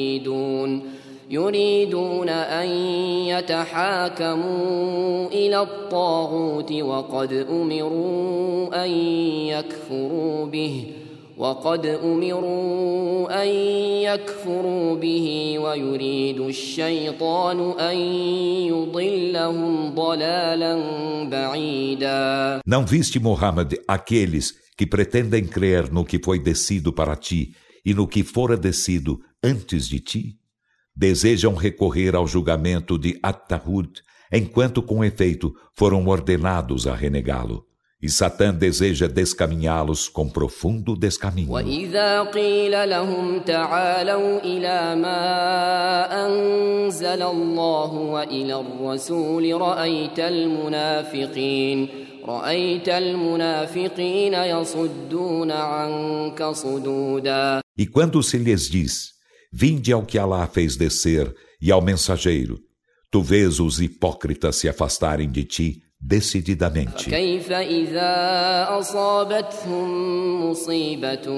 Speaker 2: يريدون أن يتحاكموا إلى الطاغوت وقد أمروا أن يكفروا به ويريد الشيطان أن يضلهم ضلالا بعيدا.
Speaker 1: Não viste, Muhammad, aqueles que pretendem crer no que foi descido para ti e no que fora descido antes de ti? Desejam recorrer ao julgamento de At-Tahud, enquanto com efeito foram ordenados a renegá-lo. E Satã deseja descaminhá-los com profundo descaminho.
Speaker 2: وَإِذَا قِيلَ لَهُمْ تَعَالَوْا إِلَى مَا أَنزَلَ اللَّهُ وَإِلَى الرَّسُولِ رَأَيْتَ الْمُنَافِقِينَ يَصُدُّونَ عَنكَ صُدُودًا.
Speaker 1: E quando se lhes diz, vinde ao que Alá fez descer e ao mensageiro, tu vês os hipócritas se afastarem de ti decididamente.
Speaker 2: كيف إذا أصابتهم مصيبة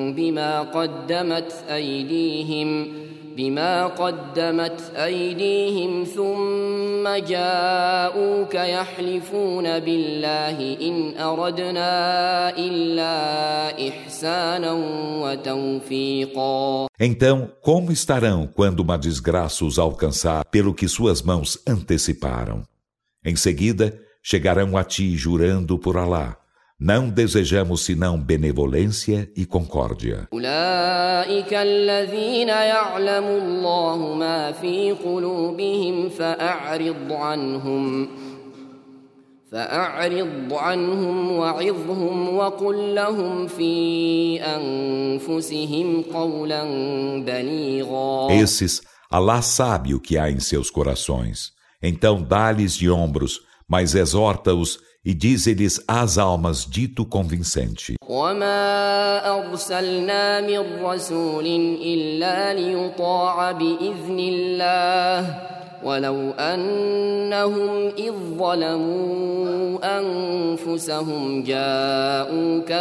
Speaker 2: بما قدمت أيديهم ثم جاءوك يحلفون بالله إن أردنا إلا إحسانا وتوفيقا.
Speaker 1: Então, como estarão quando uma desgraça os alcançar pelo que suas mãos anteciparam? Em seguida, chegarão a ti jurando por Alá. Não desejamos senão benevolência e concórdia.
Speaker 2: أولئك الذين يعلم الله ما في قلوبهم فأعرض عنهم وعظهم وقل لهم في أنفسهم قولا بليغا.
Speaker 1: Esses, Alá sabe o que há em seus corações. Então dá-lhes de ombros, mas exorta-os e dize-lhes às almas dito convincente.
Speaker 2: وَمَا أَرْسَلْنَا مِن رَّسُولٍ إِلَّا لِيُطَاعَ بِإِذْنِ اللَّهِ وَلَوْ أَنَّهُمْ إِذ ظَّلَمُوا أَنفُسَهُمْ جَاءُوكَ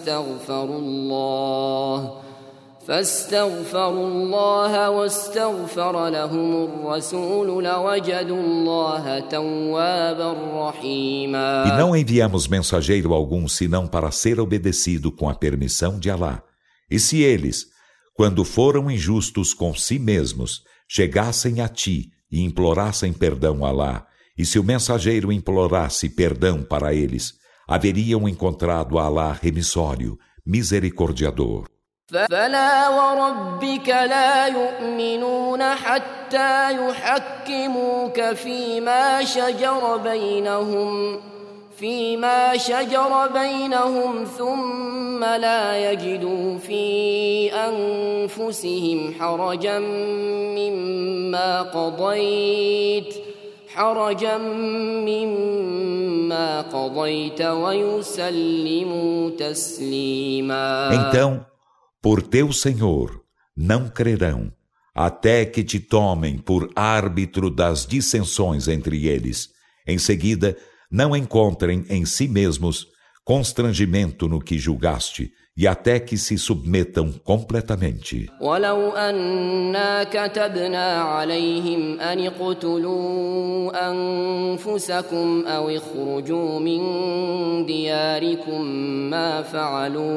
Speaker 2: فاستغفروا الله واستغفر لهم الرسول لوجدوا الله توابا رحيما.
Speaker 1: E não enviamos mensageiro algum senão para ser obedecido com a permissão de Alá. E se eles, quando foram injustos com si mesmos, chegassem a ti e implorassem perdão a Alá, e se o mensageiro implorasse perdão para eles, haveriam encontrado a Alá remissório, misericordiador.
Speaker 2: فلا وربك لا يؤمنون حتى يحكموك فيما شجر بينهم ثم لا يجدوا في أنفسهم حرجا مما قضيت ويسلموا تسليما.
Speaker 1: Então, por teu Senhor, não crerão, até que te tomem por árbitro das dissensões entre eles. Em seguida, não encontrem em si mesmos constrangimento no que julgaste, e até que se submetam completamente.
Speaker 2: وَلَوْ أَنَّا كَتَبْنَا عَلَيْهِمْ أَنِ اقْتُلُوا أَنفُسَكُمْ أَوْ اخْرُجُوا مِنْ دِيَارِكُمْ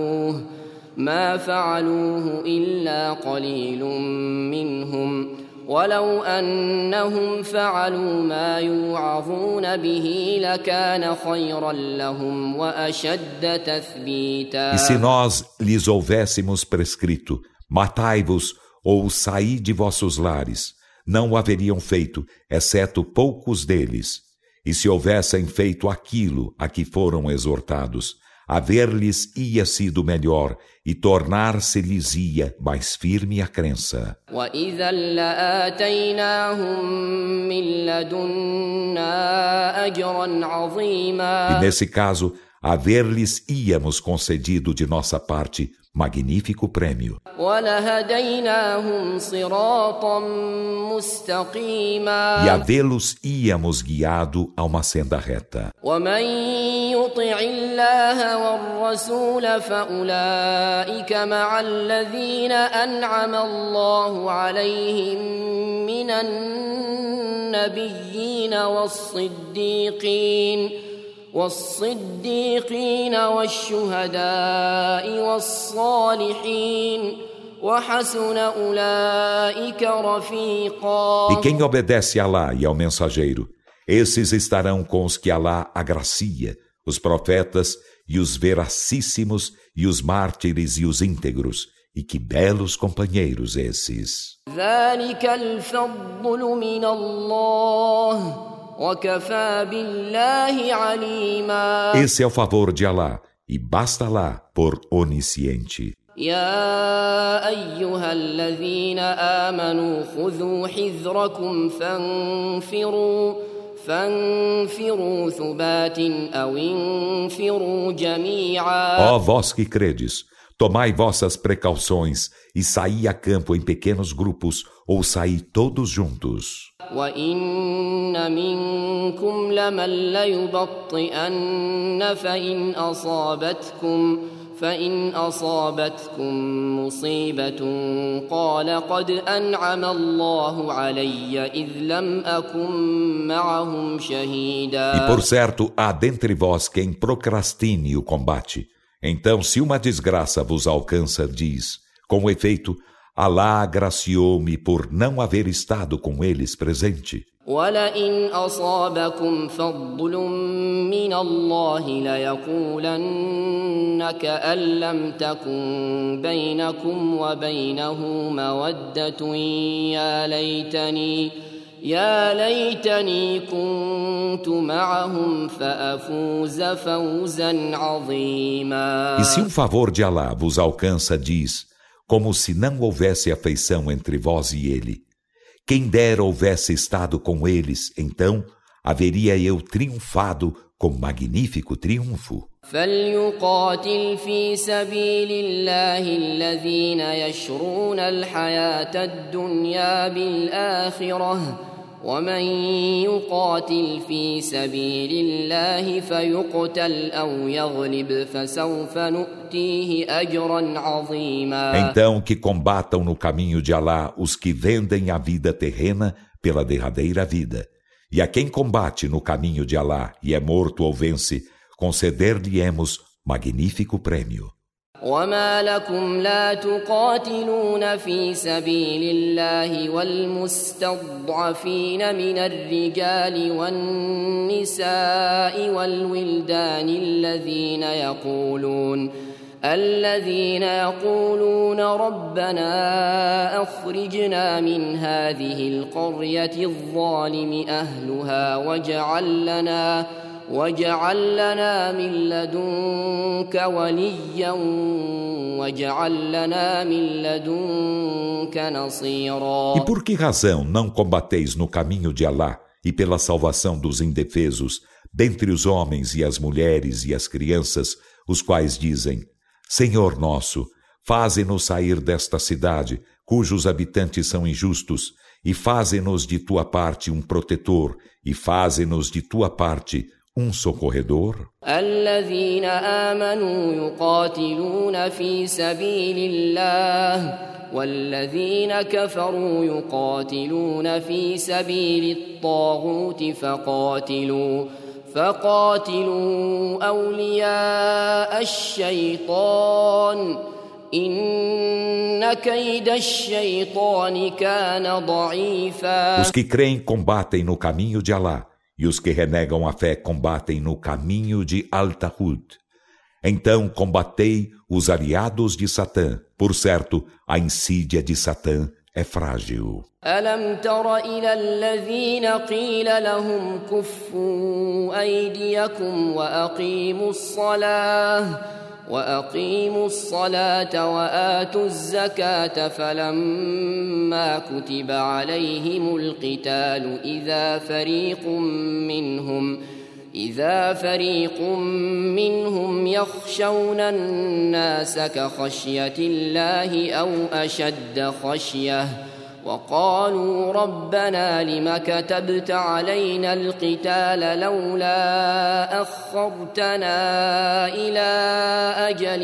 Speaker 2: ما فعلوه إلا قليل منهم ولو أنهم فعلوا ما يوعظون به لكان خيرا لهم وأشد تثبيتا.
Speaker 1: E se nós lhes houvéssemos prescrito, matai-vos ou saí de vossos lares, não o haveriam feito, exceto poucos deles. E se houvessem feito aquilo a que foram exortados, haver-lhes ia sido melhor e tornar-se-lhes-ia mais firme a crença.
Speaker 2: وَإِذًا لَآتَيْنَاهُمْ مِنْ لَدُنَّا أَجْرًا عَظِيمًا.
Speaker 1: E nesse caso, haver-lhes íamos concedido de nossa parte magnífico prêmio.
Speaker 2: وَلَهَدَيْنَاهُمْ صِرَاطًا مُسْتَقِيمًا.
Speaker 1: E havê-los íamos guiado a uma senda reta.
Speaker 2: وَمَنْ يُطِعِ اللَّهَ وَالرَّسُولَ فَأُولَئِكَ مَعَ الَّذِينَ أَنْعَمَ اللَّهُ عَلَيْهِمْ مِنَ النَّبِيِّينَ والصديقين والشهداء والصالحين وحسن أولئك رفيقا.
Speaker 1: E quem obedece a Alá e ao mensageiro, esses estarão com os que Alá agracia, os profetas e os veracíssimos e os mártires e os íntegros, e que belos companheiros esses.
Speaker 2: ذلك الفضل من الله وكفى بالله عليما.
Speaker 1: Esse é o favor de Alá, e basta Alá por onisciente.
Speaker 2: يا أيها الذين آمنوا خذوا حذركم فانفروا ثبات أو انفروا جميعا.
Speaker 1: Ó vós que credes, tomai vossas precauções e saí a campo em pequenos grupos ou saí todos juntos.
Speaker 2: وَإِنَّ مِنكُمْ لَمَن لَّيُبَطِّئَنَّ فَإِنْ أَصَابَتْكُم مُّصِيبَةٌ قَالَ قَدْ أَنْعَمَ اللَّهُ عَلَيَّ إِذْ لَمْ أَكُن مَّعَهُمْ شَهِيدًا.
Speaker 1: E por certo há dentre vós quem procrastine o combate. Então, se uma desgraça vos alcança, diz, com efeito, Alá agraciou-me por não haver estado com eles presente.
Speaker 2: وَلَئِنْ أَصَابَكُمْ فَضْلٌ مِّنَ اللَّهِ لَيَقُولَنَّ كَأَن لَّمْ تَكُن بَيْنَكُمْ وَبَيْنَهُ مَوَدَّةٌ يا ليتني كنت معهم فأفوز فوزا عظيما.
Speaker 1: E se um favor de Alá vos alcança, diz, como se não houvesse afeição entre vós e ele. Quem dera houvesse estado com eles, então haveria eu triunfado com magnífico triunfo.
Speaker 2: فليقاتل في سبيل الله الذين يشرون الحياة الدنيا بالآخرة ومن يقاتل في سبيل الله فيقتل أو يغلب فسوف نؤتيه أجرا عظيما.
Speaker 1: Então que combatam no caminho de Alá os que vendem a vida terrena pela derradeira vida. E a quem combate no caminho de Alá e é morto ou vence, conceder-lhe-emos magnífico prêmio.
Speaker 2: وما لكم لا تقاتلون في سبيل الله والمستضعفين من الرجال والنساء والولدان الذين يقولون ربنا أخرجنا من هذه القرية الظالم أهلها واجعل لنا من لدنك وليا واجعل لنا من لدنك نصيرا.
Speaker 1: E por que razão não combateis no caminho de Alá e pela salvação dos indefesos, dentre os homens e as mulheres e as crianças, os quais dizem, Senhor nosso, faze-nos sair desta cidade, cujos habitantes são injustos, e faze-nos de tua parte um protetor, e faze-nos de tua parte um socorredor.
Speaker 2: الذين آمنوا يقاتلون في سبيل الله والذين كفروا يقاتلون في سبيل الطاغوت فقاتلوا أولياء الشيطان إن إن كيد الشيطان كان ضعيفا.
Speaker 1: Os que creem combatem no caminho de Alá, e os que renegam a fé combatem no caminho de Al-Tahud. Então combatei os aliados de Satã. Por certo, a insídia de Satã é frágil.
Speaker 2: ألم تر إلى الذين قيل لهم كفوا أيديكم وأقيموا الصلاة وآتوا الزكاة فلما كتب عليهم القتال إذا فريق منهم يخشون الناس كخشية الله أو أشد خشية وقالوا ربنا لم كتبت علينا القتال لولا أخرتنا إلى أجل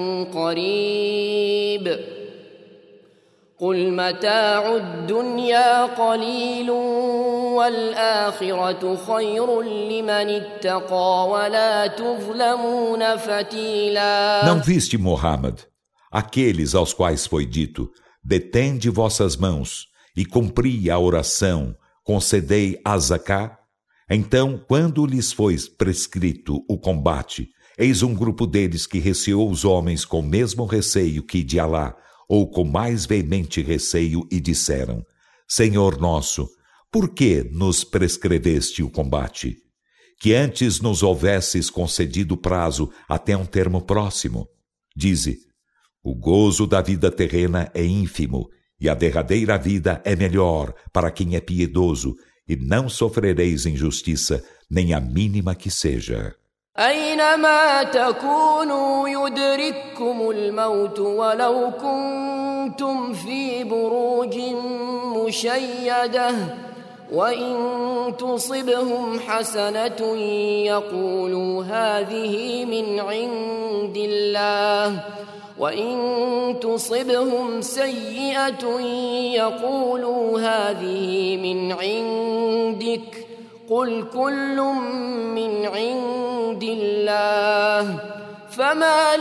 Speaker 2: قريب قل متاع الدنيا قليل والآخرة خير لمن اتقى ولا تظلمون فتيلا.
Speaker 1: Não viste, Muhammad, aqueles aos quais foi dito: detende vossas mãos e cumpri a oração, concedei a zaká. Então, quando lhes foi prescrito o combate, eis um grupo deles que receou os homens com o mesmo receio que de Alá, ou com mais veemente receio, e disseram: Senhor nosso, por que nos prescreveste o combate? Que antes nos houvesses concedido prazo até um termo próximo. Dize: o gozo da vida terrena é ínfimo, e a derradeira vida é melhor para quem é piedoso, e não sofrereis injustiça, nem a mínima que seja.
Speaker 2: أينما تكونوا يدرككم الموت ولو كنتم في بروج مشيدة وإن تصبهم حسنة يقولوا هذه من عند الله وإن تصبهم سيئة يقولوا هذه من عندك قل كل من عند الله فما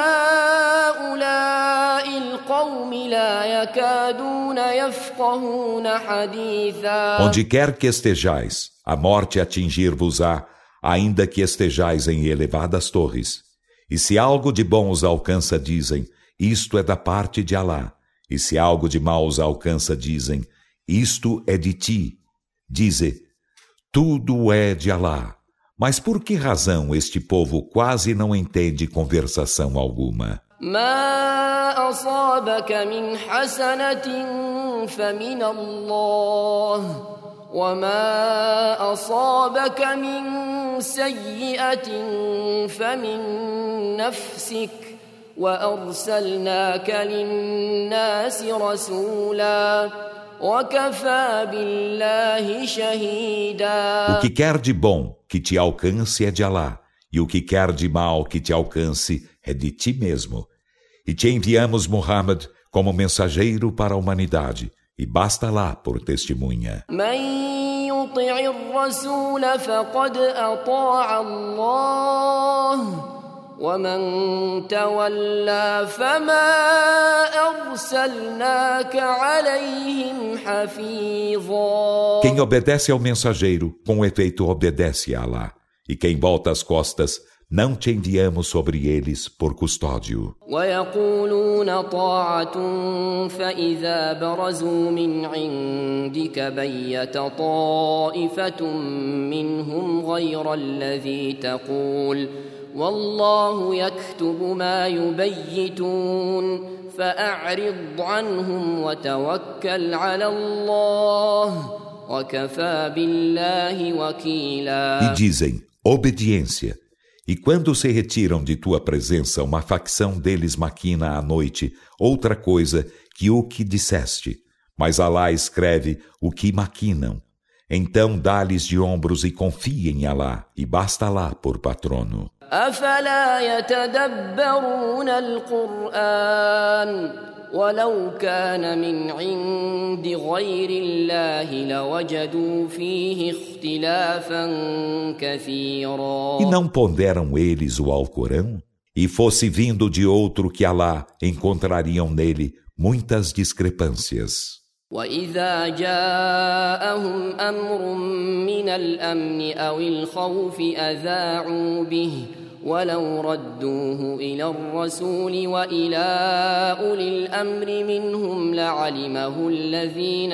Speaker 2: لهؤلاء القوم لا يكادون يفقهون حديثا.
Speaker 1: Onde quer que estejais, a morte atingir-vos-á, ainda que estejais em elevadas torres. E se algo de bom os alcança, dizem: isto é da parte de Alá. E se algo de mal os alcança, dizem: isto é de ti. Dize: tudo é de Alá. Mas por que razão este povo quase não entende conversação alguma?
Speaker 2: ما أصابك من حسنة فمن الله وما أصابك من سيئة فمن نفسك وأرسلناك للناس رسولا وكفى بالله شهيدا.
Speaker 1: O que quer de bom que te alcance é de Alá, e o que quer de mal que te alcance é de ti mesmo. E te enviamos, Muhammad, como mensageiro para a humanidade, e basta lá por testemunha.
Speaker 2: من يطع الرسول فقد أطاع الله ومن تولى فما أرسلناك عليهم حفيظا.
Speaker 1: Quem obedece ao mensageiro, com efeito obedece a Alá. E quem volta as costas, não te enviamos sobre eles por custódio.
Speaker 2: ويقولون طاعة فإذا برزوا من عندك بيت طائفة منهم غير الذي تقول والله يكتب ما يبيتون فأعرض عنهم وتوكل على الله وكفى بالله وكيلا.
Speaker 1: E dizem: obediência. E quando se retiram de tua presença, uma facção deles maquina à noite outra coisa que o que disseste. Mas Alá escreve o que maquinam. Então dá-lhes de ombros e confia em Alá, e basta Alá por patrono.
Speaker 2: أفلا يتدبرون القرآن ولو كان من عند غير الله لوجدوا فيه اختلافا كثيرا.
Speaker 1: E não ponderam eles o Alcorão? E fosse vindo de outro que Alá, encontrariam nele muitas discrepâncias.
Speaker 2: وإذا جاءهم أمر من الأمن أو الخوف أذاعوا به ولو ردوه إلى الرسول وإلى أولي الأمر منهم لعلمه الذين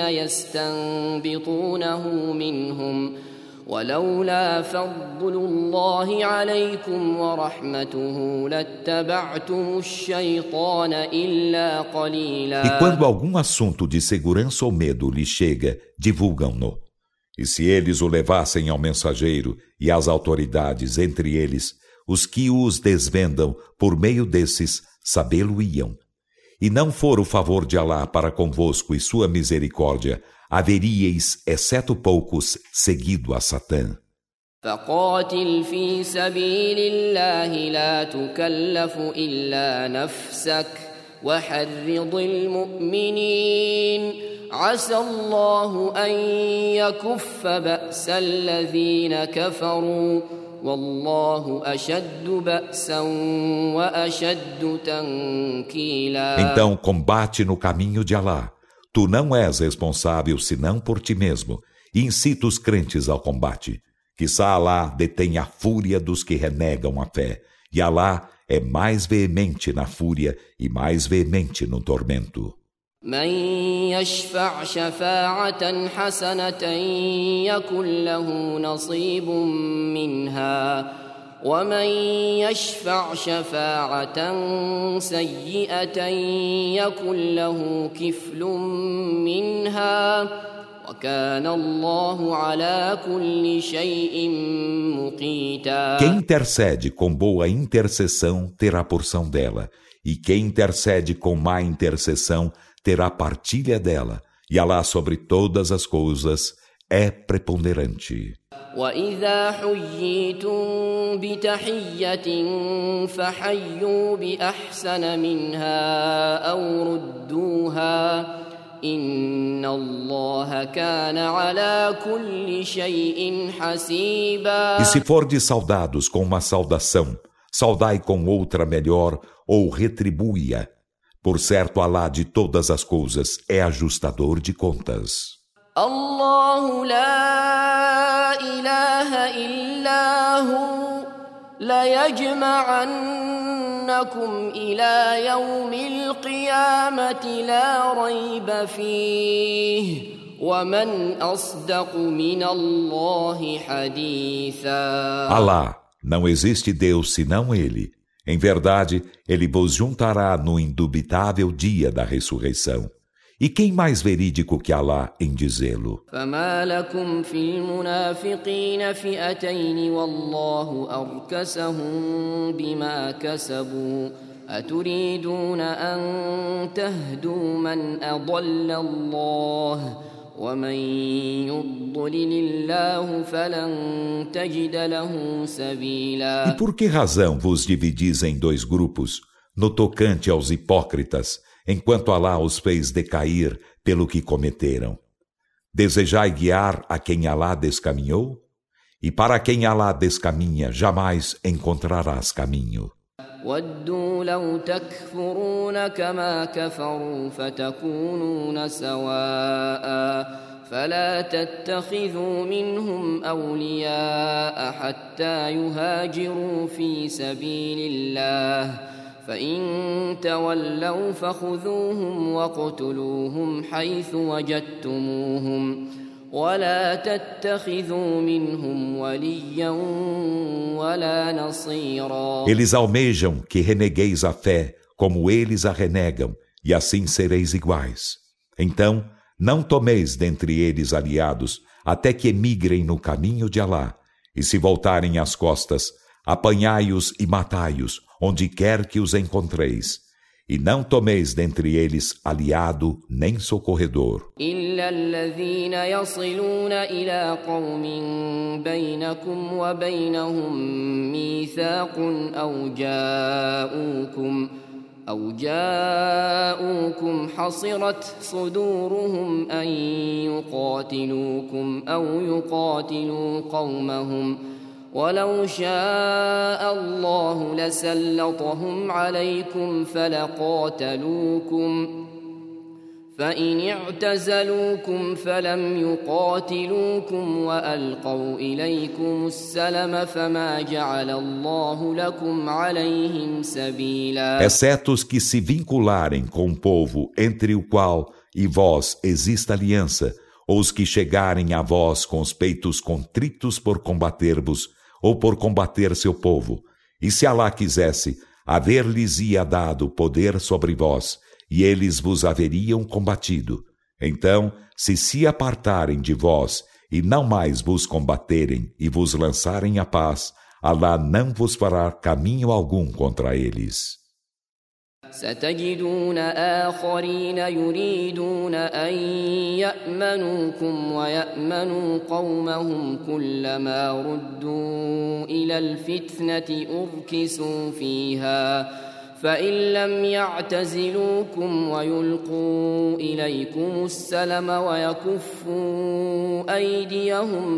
Speaker 2: يستنبطونه منهم ولولا فضل الله عليكم ورحمته لاتبعتم الشيطان إلا قليلا.
Speaker 1: E quando algum assunto de segurança ou medo lhe chega, divulgam-no. E se eles o levassem ao mensageiro e às autoridades, entre eles, os que os desvendam por meio desses, sabê-lo-iam. E não for o favor de Alá para convosco e sua misericórdia, haveríeis, exceto poucos, seguido a Satã.
Speaker 2: فقاتل في سبيل الله لا تكلف إلا نفسك وحرض المؤمنين عسى الله أن يكف بأس الذين كفروا والله أشد بأسا وأشد تنكيلا.
Speaker 1: Então combate no caminho de Alá. Tu não és responsável senão por ti mesmo, e incita os crentes ao combate. Quizá Alá detém a fúria dos que renegam a fé, e Alá é mais veemente na fúria e mais veemente no tormento.
Speaker 2: من يشفع شفاعة حسنة يكن له نصيب منها ومن يشفع شفاعة سيئة يكن له كفل منها وكان الله على كل شيء مقيتا.
Speaker 1: Quem intercede com boa intercessão terá porção dela, e quem intercede com má intercessão terá partilha dela, e Alá sobre todas as coisas é preponderante.
Speaker 2: وَإِذَا حُيِّيتُم بِتَحِيَّةٍ فَحَيُّوا بِأَحْسَنَ مِنْهَا أَوْ رُدُّوهَا إِنَّ اللَّهَ كَانَ عَلَى كُلِّ شَيْءٍ حَسِيبًا.
Speaker 1: E se fordes saudados com uma saudação, saudai com outra melhor ou retribui-a. Por certo, Alá de todas as coisas é ajustador de contas.
Speaker 2: الله لا إله إلا هو ليجمعنكم إلى يوم القيامة لا ريب فيه ومن أصدق من الله حديثا.
Speaker 1: Alá, não existe Deus senão Ele. Em verdade, Ele vos juntará no indubitável dia da ressurreição. E quem mais verídico que Alá em dizê-lo?
Speaker 2: فما لكم في المنافقين فئتين والله أركسهم بما كسبوا أتريدون أن تهدوا من أضل الله ومن يضلل الله فلن تجد له سبيلا.
Speaker 1: E por que razão vos dividis em dois grupos, no tocante aos hipócritas, enquanto Alá os fez decair pelo que cometeram? Desejai guiar a quem Alá descaminhou? E para quem Alá descaminha, jamais encontrarás caminho.
Speaker 2: وَدُّوا لَوْ تَكْفُرُونَ كَمَا كَفَرُوا فَتَكُونُونَ سَوَاءً فَلَا تَتَّخِذُوا مِنْهُمْ أَوْلِيَاءَ حَتَّى يُهَاجِرُوا فِي سَبِيلِ اللَّهِ فإن تولوا فخذوهم وَاقْتُلُوهُمْ حيث وجدتموهم ولا تتخذوا منهم وليا ولا نصيرا.
Speaker 1: Eles almejam que renegueis a fé como eles a renegam, e assim sereis iguais. Então, não tomeis dentre eles aliados até que emigrem no caminho de Alá, e se voltarem as costas, apanhai-os e matai-os, onde quer que os encontreis, e não tomeis dentre eles aliado nem socorredor.
Speaker 2: إلا الذين يصلون إلى قوم بينكم وبينهم ميثاق أو جاءوكم حصرت صدورهم أن يقاتلوكم أو يقاتلوا قومهم ولو شاء الله لسلطهم عليكم فلقاتلوكم فإن اعتزلوكم فلم يقاتلوكم وألقوا إليكم السلم فما جعل الله لكم عليهم سبيلا.
Speaker 1: Exceto os que se vincularem com o povo entre o qual e vós exista aliança, ou os que chegarem a vós com os peitos contritos por combater-vos, ou por combater seu povo. E se Alá quisesse, haver-lhes-ia dado poder sobre vós, e eles vos haveriam combatido. Então, se apartarem de vós, e não mais vos combaterem, e vos lançarem a paz, Alá não vos fará caminho algum contra eles.
Speaker 2: ستجدون آخرين يريدون أن يأمنوكم ويأمنوا قومهم كلما ردوا إلى الفتنة أركسوا فيها فإن لم يعتزلوكم ويلقوا إليكم السلم ويكفوا أيديهم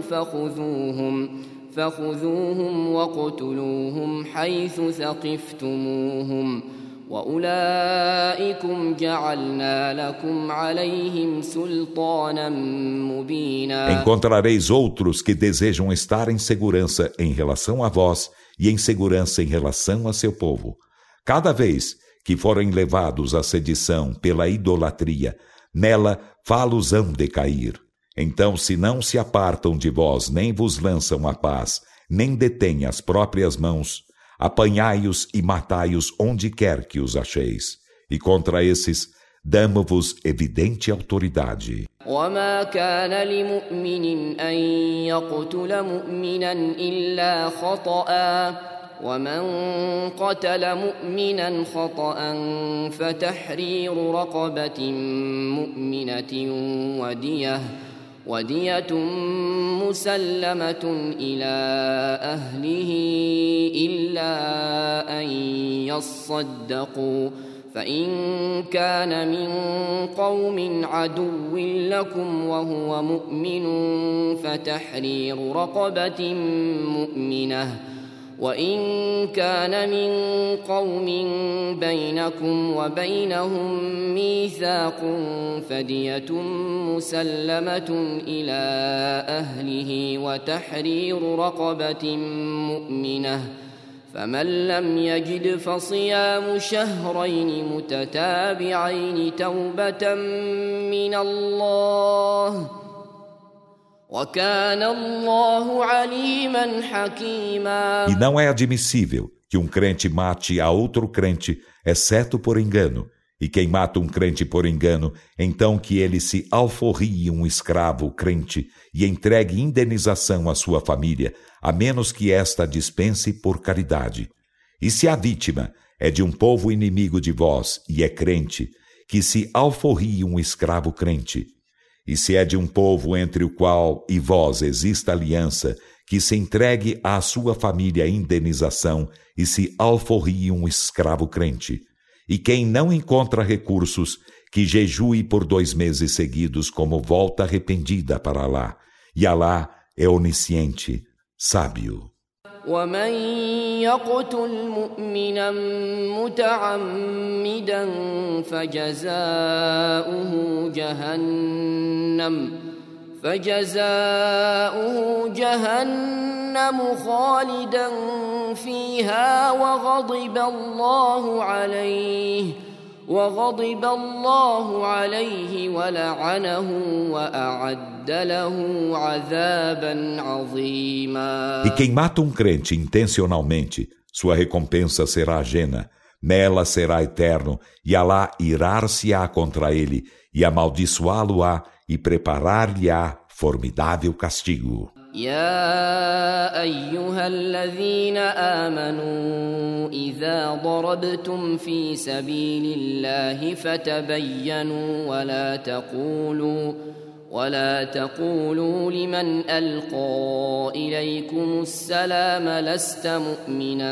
Speaker 2: فخذوهم واقتلوهم حيث ثقفتموهم وأولئكم جعلنا لكم عليهم سلطانا مبينا.
Speaker 1: Encontrareis outros que desejam estar em segurança em relação a vós e em segurança em relação a seu povo. Cada vez que forem levados à sedição pela idolatria, nela fá-los-ão de cair. Então, se não se apartam de vós, nem vos lançam a paz, nem detêm as próprias mãos, apanhai-os e matai-os onde quer que os acheis. E contra esses, damo-vos evidente autoridade.
Speaker 2: وما كان لمؤمن أن يقتل مؤمنا إلا خطأ ومن قتل مؤمنا خطأ فتحرير رقبة مؤمنة ودية مسلمة إلى أهله إلا أن يصدقوا فإن كان من قوم عدو لكم وهو مؤمن فتحرير رقبة مؤمنة وإن كان من قوم بينكم وبينهم ميثاق فدية مسلمة إلى أهله وتحرير رقبة مؤمنة فمن لم يجد فصيام شهرين متتابعين توبة من الله وكان الله عليما حكيما.
Speaker 1: E não é admissível que um crente mate a outro crente, exceto por engano. E quem mata um crente por engano, então que ele se alforrie um escravo crente e entregue indenização à sua família, a menos que esta dispense por caridade. E se a vítima é de um povo inimigo de vós e é crente, que se alforrie um escravo crente. E se é de um povo entre o qual e vós exista aliança, que se entregue à sua família indenização e se alforrie um escravo crente. E quem não encontra recursos, que jejue por 2 meses seguidos como volta arrependida para Alá. E Alá é onisciente, sábio.
Speaker 2: ومن يقتل مؤمنا متعمدا فجزاؤه جهنم خالدا فيها وغضب الله عليه ولعنه وأعد له عذابا عظيما.
Speaker 1: E quem mata um crente intencionalmente, sua recompensa será ajena, nela será eterno, e Alá irar-se-á contra ele, e amaldiçoá-lo-á, e preparar-lhe-á formidável castigo.
Speaker 2: يا أيها الذين آمنوا إذا ضربتم في سبيل الله فتبينوا ولا تقولوا لمن ألقى إليكم السلام لست مؤمنا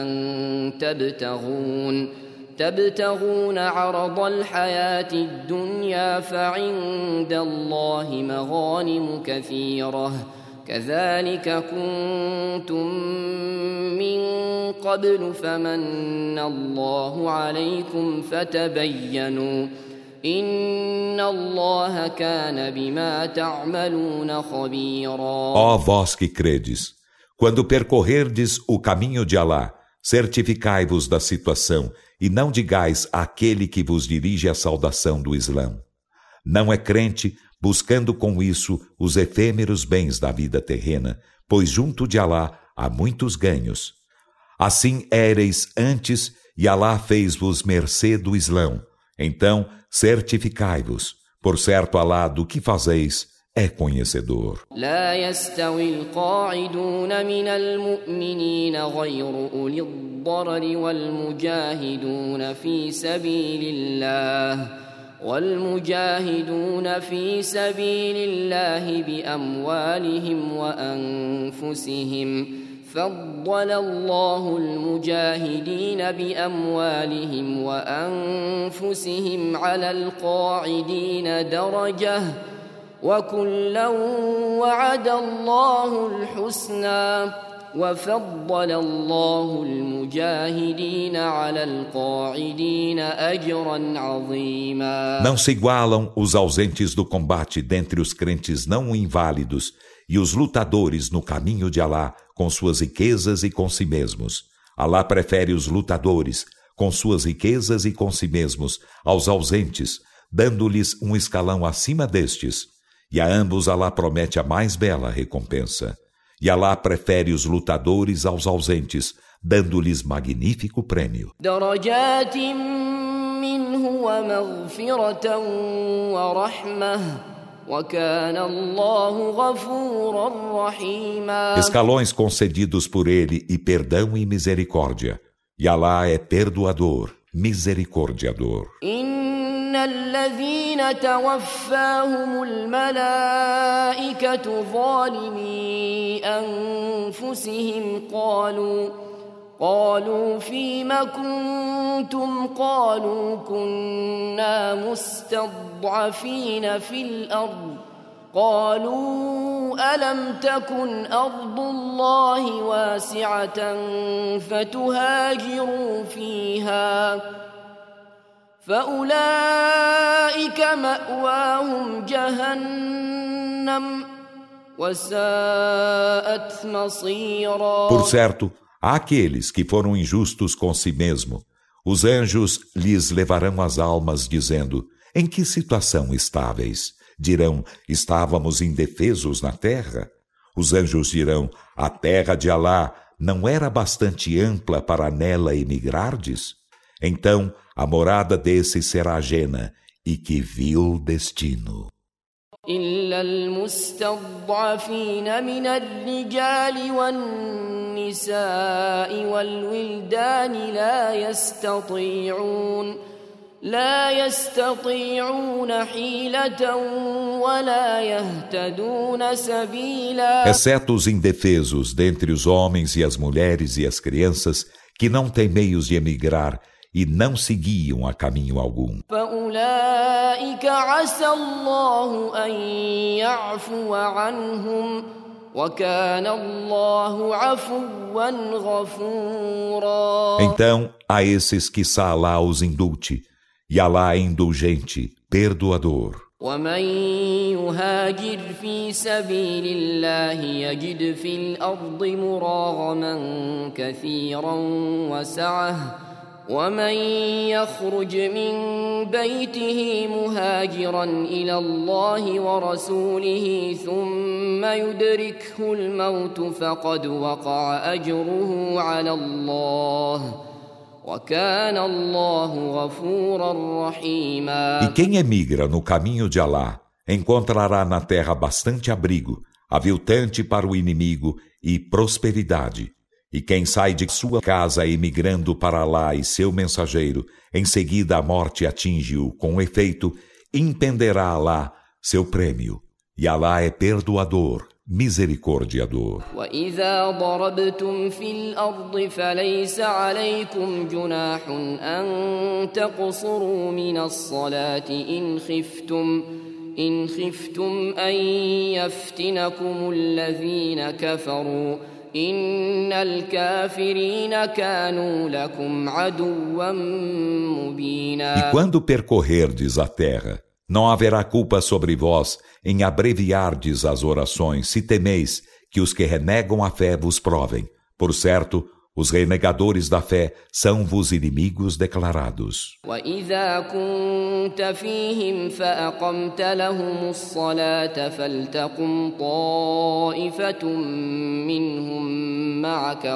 Speaker 2: تبتغون عرض الحياة الدنيا فعند الله مغانم كثيرة كذلك كنتم من قبل فمن الله عليكم فتبينوا إن الله كان بما تعملون خبيرا.
Speaker 1: Ó vós que credes, quando percorrerdes o caminho de Alá, certificai-vos da situação e não digais àquele que vos dirige a saudação do Islã. Não é crente, buscando com isso os efêmeros bens da vida terrena, pois junto de Alá há muitos ganhos. Assim éreis antes e Alá fez-vos mercê do Islã. Então certificai-vos. Por certo, Alá do que fazeis é conhecedor.
Speaker 2: لا يستوي القاعدون من المؤمنين غير أولي الضرر والمجاهدون في سبيل الله بأموالهم وأنفسهم فضل الله المجاهدين بأموالهم وأنفسهم على القاعدين درجة وكلا وعد الله الحسنى وفضل الله المجاهدين على القاعدين أجرا عظيما.
Speaker 1: Não se igualam os ausentes do combate dentre os crentes não inválidos e os lutadores no caminho de Alá com suas riquezas e com si mesmos. Alá prefere os lutadores com suas riquezas e com si mesmos aos ausentes, dando-lhes um escalão acima destes. E a ambos Alá promete a mais bela recompensa. E Alá prefere os lutadores aos ausentes, dando-lhes magnífico prêmio.
Speaker 2: درجات منه ومغفرة ورحمة وكان الله غفورا رحيما.
Speaker 1: Escalões concedidos por ele e perdão e misericórdia. E Alá é perdoador, misericordiador.
Speaker 2: إن الذين توفاهم الملائكة ظالمي أنفسهم قالوا فيم كنتم قالوا كنا مستضعفين في الأرض قالوا ألم تكن أرض الله واسعة فتهاجروا فيها فأولئك مأواهم جهنم وساءت مصيرا.
Speaker 1: Por certo, àqueles que foram injustos com si mesmo, os anjos lhes levarão as almas dizendo: em que situação estáveis? Dirão: estávamos indefesos na terra. Os anjos dirão: a terra de Alá não era bastante ampla para nela emigrardes? Então a morada desses será Jena, e que vil destino.
Speaker 2: إلا المستضعفين من الرجال والنساء والولدان لا يستطيعون حيلة ولا يهتدون سبيلا.
Speaker 1: Exceto os indefesos dentre os homens e as mulheres e as crianças que não têm meios de emigrar e não se guiam a caminho algum.
Speaker 2: فأولئك عسى الله أن يعفو عنهم وكان الله عفوا غفورا.
Speaker 1: Então, a esses que Alá os indulte, e Alá é indulgente, perdoador.
Speaker 2: ومن يهاجر في سبيل الله يجد في الأرض مراغما كثيرا وسعة ومن يخرج من بيته مهاجرا إلى الله ورسوله ثم يدركه الموت فقد وقع أجره على الله وكان الله غفورا رحيما.
Speaker 1: E quem emigra no caminho de Alá encontrará na terra bastante abrigo, aviltante para o inimigo e prosperidade. E quem sai de sua casa emigrando para Alá e seu mensageiro, em seguida a morte atinge-o com efeito, impenderá Alá seu prêmio. E Alá é perdoador, misericordiador.
Speaker 2: وإذا ضربتم في الأرض فليس عليكم جناح أن تقصروا من الصلاة إن خفتم أن يفتنكم الذين كفروا إن الكافرين كانوا لكم عدوا مبينا.
Speaker 1: E quando percorrerdes a terra, não haverá culpa sobre vós em abreviardes as orações, se temeis que os que renegam a fé vos provem. Por certo, os renegadores da fé são-vos inimigos declarados.
Speaker 2: وَإِذَا كُنْتَ فِيهِمْ فَأَقَمْتَ لَهُمُ الصَّلَاةَ فَلْتَقُمْ طَائِفَةٌ مِّنْهُمْ مَعَكَ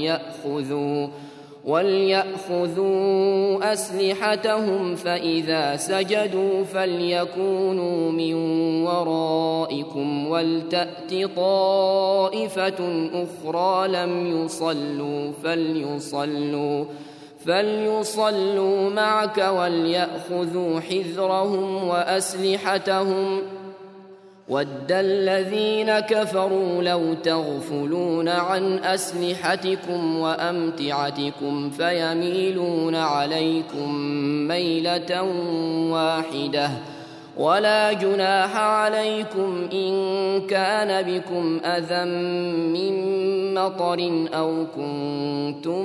Speaker 2: وليأخذوا أسلحتهم فإذا سجدوا فليكونوا من ورائكم ولتأت طائفة أخرى لم يصلوا فليصلوا معك وليأخذوا حذرهم وأسلحتهم وَدَّ الَّذِينَ كَفَرُوا لَوْ تَغْفُلُونَ عَنْ أَسْلِحَتِكُمْ وَأَمْتِعَتِكُمْ فَيَمِيلُونَ عَلَيْكُمْ مَيْلَةً وَاحِدَةً وَلَا جُنَاحَ عَلَيْكُمْ إِن كَانَ بِكُمْ أَذًى مِّن مَّطَرٍ أَوْ كُنتُم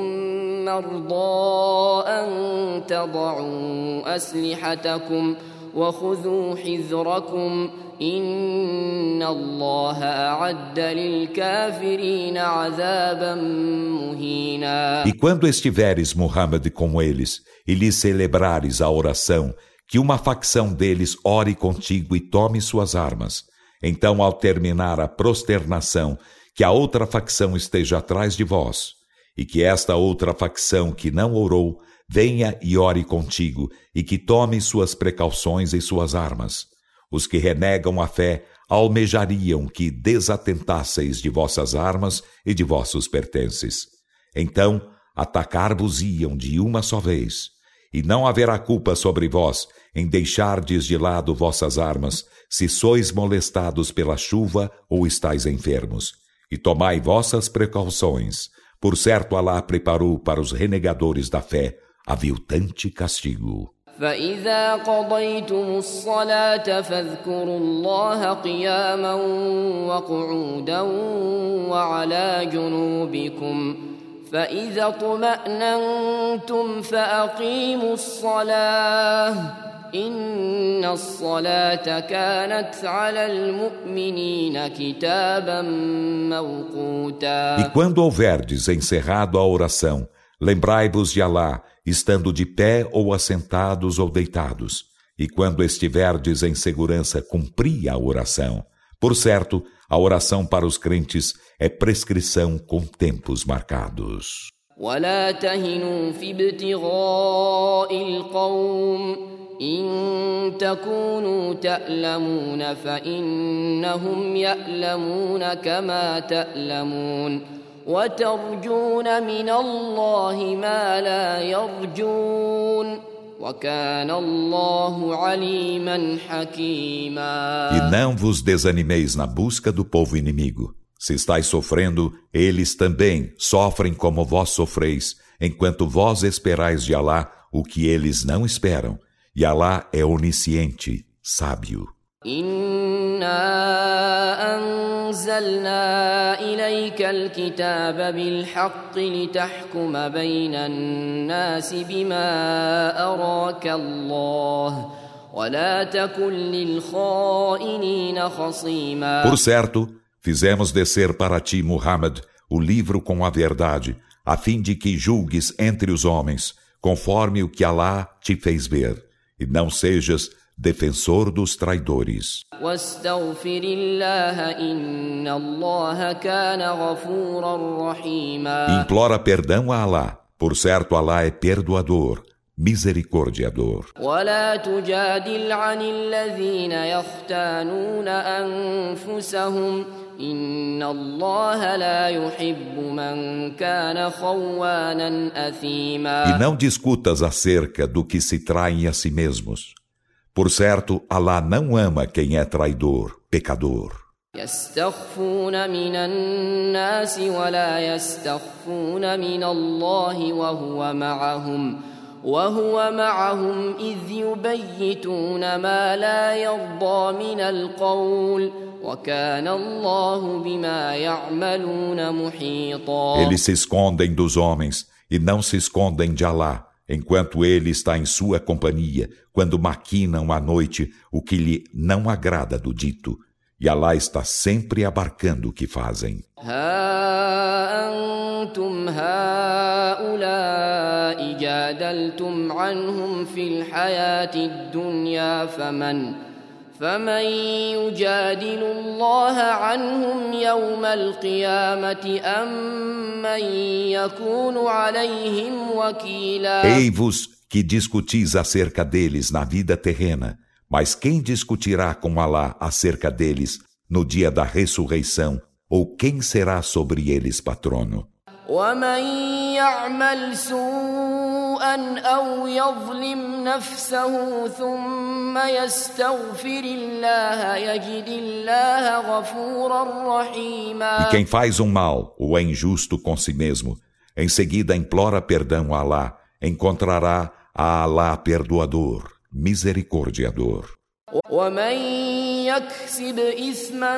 Speaker 2: مَّرْضَىٰ أَن تَضَعُوا أَسْلِحَتَكُمْ وَخُذُوا حِذْرَكُمْ إِنَّ اللَّهَ أَعَدَّ لِلْكَافِرِينَ عَذَابًا مُهِينًا.
Speaker 1: E quando estiveres, Muhammad, com eles, e lhes celebrares a oração, que uma facção deles ore contigo e tome suas armas. Então, ao terminar a prosternação, que a outra facção esteja atrás de vós, e que esta outra facção que não orou, venha e ore contigo, e que tome suas precauções e suas armas. Os que renegam a fé almejariam que desatentasseis de vossas armas e de vossos pertences. Então, atacar-vos-iam de uma só vez. E não haverá culpa sobre vós em deixardes de lado vossas armas, se sois molestados pela chuva ou estáis enfermos. E tomai vossas precauções. Por certo, Alá preparou para os renegadores da fé aviltante castigo.
Speaker 2: فإذا قضيتم الصلاة فاذكروا الله قياما وقعودا وعلى جنوبكم فإذا اطمأننتم فأقيموا الصلاة إن الصلاة كانت على المؤمنين كتابا موقوتا.
Speaker 1: E quando houverdes encerrado a oração, lembrai-vos de Alá, estando de pé ou assentados ou deitados. E quando estiverdes em segurança, cumpri a oração. Por certo, a oração para os crentes é prescrição com tempos marcados.
Speaker 2: ولا تهنوا في ابتغاء القوم إن تكونوا تألمون فإنهم يألمون كما تألمون وترجون من الله ما لا يرجون وكان الله عليما حكيما.
Speaker 1: E não vos desanimeis na busca do povo inimigo. Se estáis sofrendo, eles também sofrem como vós sofreis, enquanto vós esperais de Alá o que eles não esperam. E Alá é onisciente, sábio.
Speaker 2: إنا أنزلنا إليك الكتاب بالحق لتحكم بين الناس بما أراك الله ولا تكن للخائنين خصيما.
Speaker 1: Por certo, fizemos descer para ti, Muhammad, o livro com a verdade, a fim de que julgues entre os homens, conforme o que Alá te fez ver, e não sejas defensor dos traidores. Implora perdão a Alá, por certo Alá é perdoador, misericordiador.
Speaker 2: ولا تجادل عن الذين يختانون أنفسهم إن الله لا يحب من كان خوانا أثيما.
Speaker 1: E não discutas acerca do que se traem a si mesmos. Por certo, Alá não ama quem é traidor, pecador.
Speaker 2: يستخفون من الناس ولا يستخفون من الله وهو معهم إذ يبيتون ما لا يرضى من القول وكان الله بما يعملون محيطا.
Speaker 1: Eles se escondem dos homens e não se escondem de Alá, enquanto ele está em sua companhia, quando maquinam à noite o que lhe não agrada do dito. E Alá está sempre abarcando o que fazem.
Speaker 2: ها أنتم هؤلاء جادلتم عنهم في الحياة الدنيا فمن يجادل الله عنهم يوم القيامة أم من يكون عليهم وكيلا.
Speaker 1: Ei-vos que discutis acerca deles na vida terrena, mas quem discutirá com Alá acerca deles no dia da ressurreição, ou quem será sobre eles patrono?
Speaker 2: ومن يعمل سوءا أو يظلم نفسه ثم يستغفر الله يجد الله غفورا رحيما.
Speaker 1: E quem faz um mal ou é injusto com si mesmo, em seguida implora perdão a Alá, encontrará a Alá perdoador, misericordiador.
Speaker 2: ومن يكسب إثما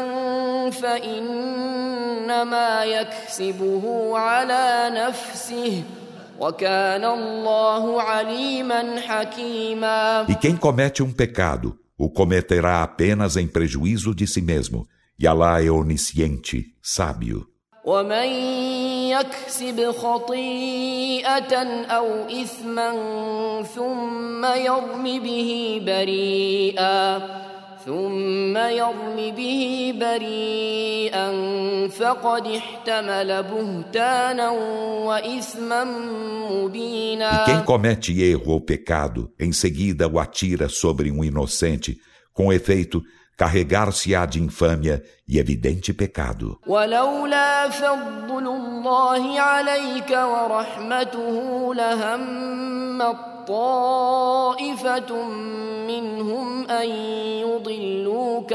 Speaker 2: فإنما يكسبه على نفسه وكان الله عليما حكيما.
Speaker 1: E quem comete um pecado, o cometerá apenas em prejuízo de si mesmo, e Alá é onisciente, sábio.
Speaker 2: ومن يكسب خطيئة أو إثما ثم يرم به بريئا فقد احتمل بهتانا وإثما مبينا.
Speaker 1: E quem comete erro ou pecado, em seguida o atira sobre um inocente, com efeito, carregar-se-á de infâmia e evidente pecado.
Speaker 2: ولولا فضل الله عليك ورحمته لهم طائفة منهم أن يضلوك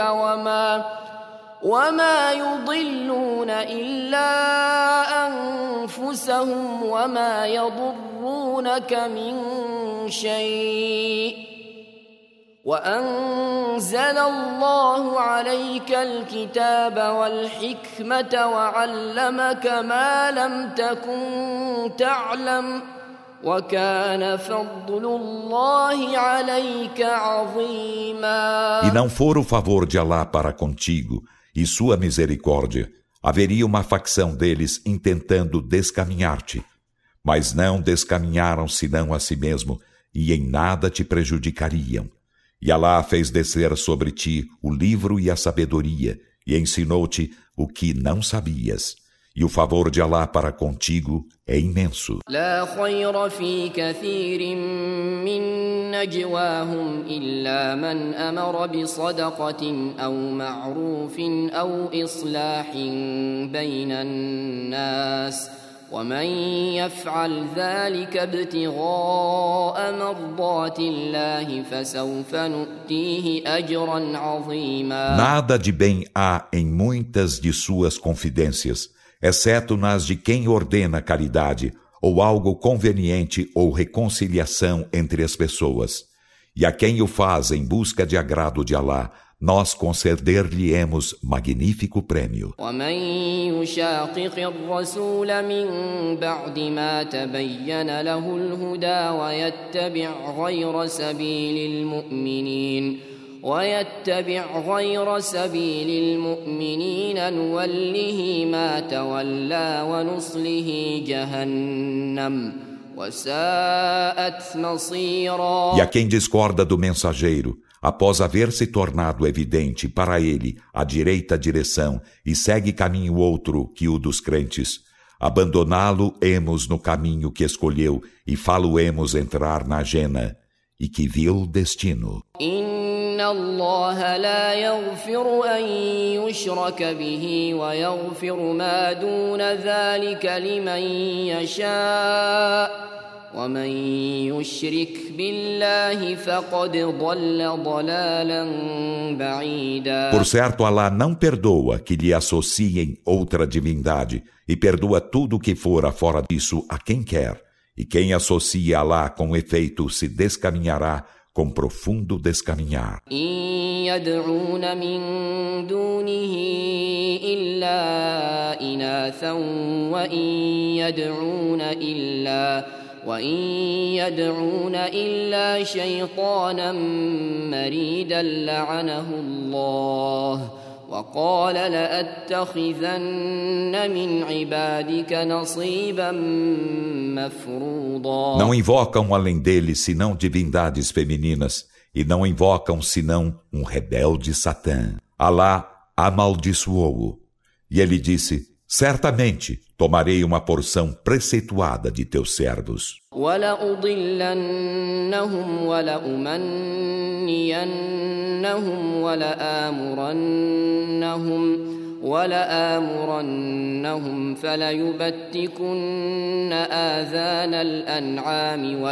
Speaker 2: وما يضلون إلا أنفسهم وما يضرونك من شيء وأنزل الله عليك الكتاب والحكمة وعلمك ما لم تكن تعلم وكان فضل الله عليك عظيما.
Speaker 1: E não for o favor de Alá para contigo e sua misericórdia, haveria uma facção deles intentando descaminhar-te, mas não descaminharam senão a si mesmo e em nada te prejudicariam. E Alá fez descer sobre ti o livro e a sabedoria, e ensinou-te o que não sabias. E o favor de Alá para contigo é imenso.
Speaker 2: لا خير في كثير من نجواهم إلا من أمر بصدقة أو معروف أو إصلاح بين الناس ومن يفعل ذلك ابتغاء مرضات الله فسوف نؤتيه أجرا عظيما.
Speaker 1: Nada de bem há em muitas de suas confidências, exceto nas de quem ordena caridade, ou algo conveniente ou reconciliação entre as pessoas. E a quem o faz em busca de agrado de Alá, nós conceder-lhe-emos magnífico prêmio.
Speaker 2: ومن يشاقق الرسول من بعد ما تبين له الهدى ويتبع غير سبيل المؤمنين نوله ما تولى ونصله جهنم وساءت مصيرا.
Speaker 1: E a quem discorda do mensageiro, após haver se tornado evidente para ele a direita direção e segue caminho outro que o dos crentes, abandoná-lo-emos no caminho que escolheu e fá-lo-emos entrar na jena, e que vil destino.
Speaker 2: إن الله لا يغفر أن يشرك به ويغفر ما دون ذلك لمن يشاء ومن يشرك بالله فقد ضل ضلالا بعيدا.
Speaker 1: Por certo, Alá não perdoa que lhe associem outra divindade e perdoa tudo o que fora fora disso a quem quer. E quem associa Alá com efeito se descaminhará com profundo descaminhar.
Speaker 2: إن يدعون من دونه إلا إناثا وإن يدعون إلا شيطانا مريدا لعنه الله وقال لأتخذن من عبادك نصيبا مفروضا.
Speaker 1: Não invocam além dele senão divindades femininas, e não invocam senão um rebelde Satã. Alá amaldiçoou-o. E ele disse: certamente tomarei uma porção preceituada de teus servos.
Speaker 2: وَلَأُضِلَّنَّهُمْ وَلَأُمَنِّيَنَّهُمْ وَلَآمُرَنَّهُمْ فَلَيُبَتِّكُنَّ آذَانَ الْأَنْعَامِ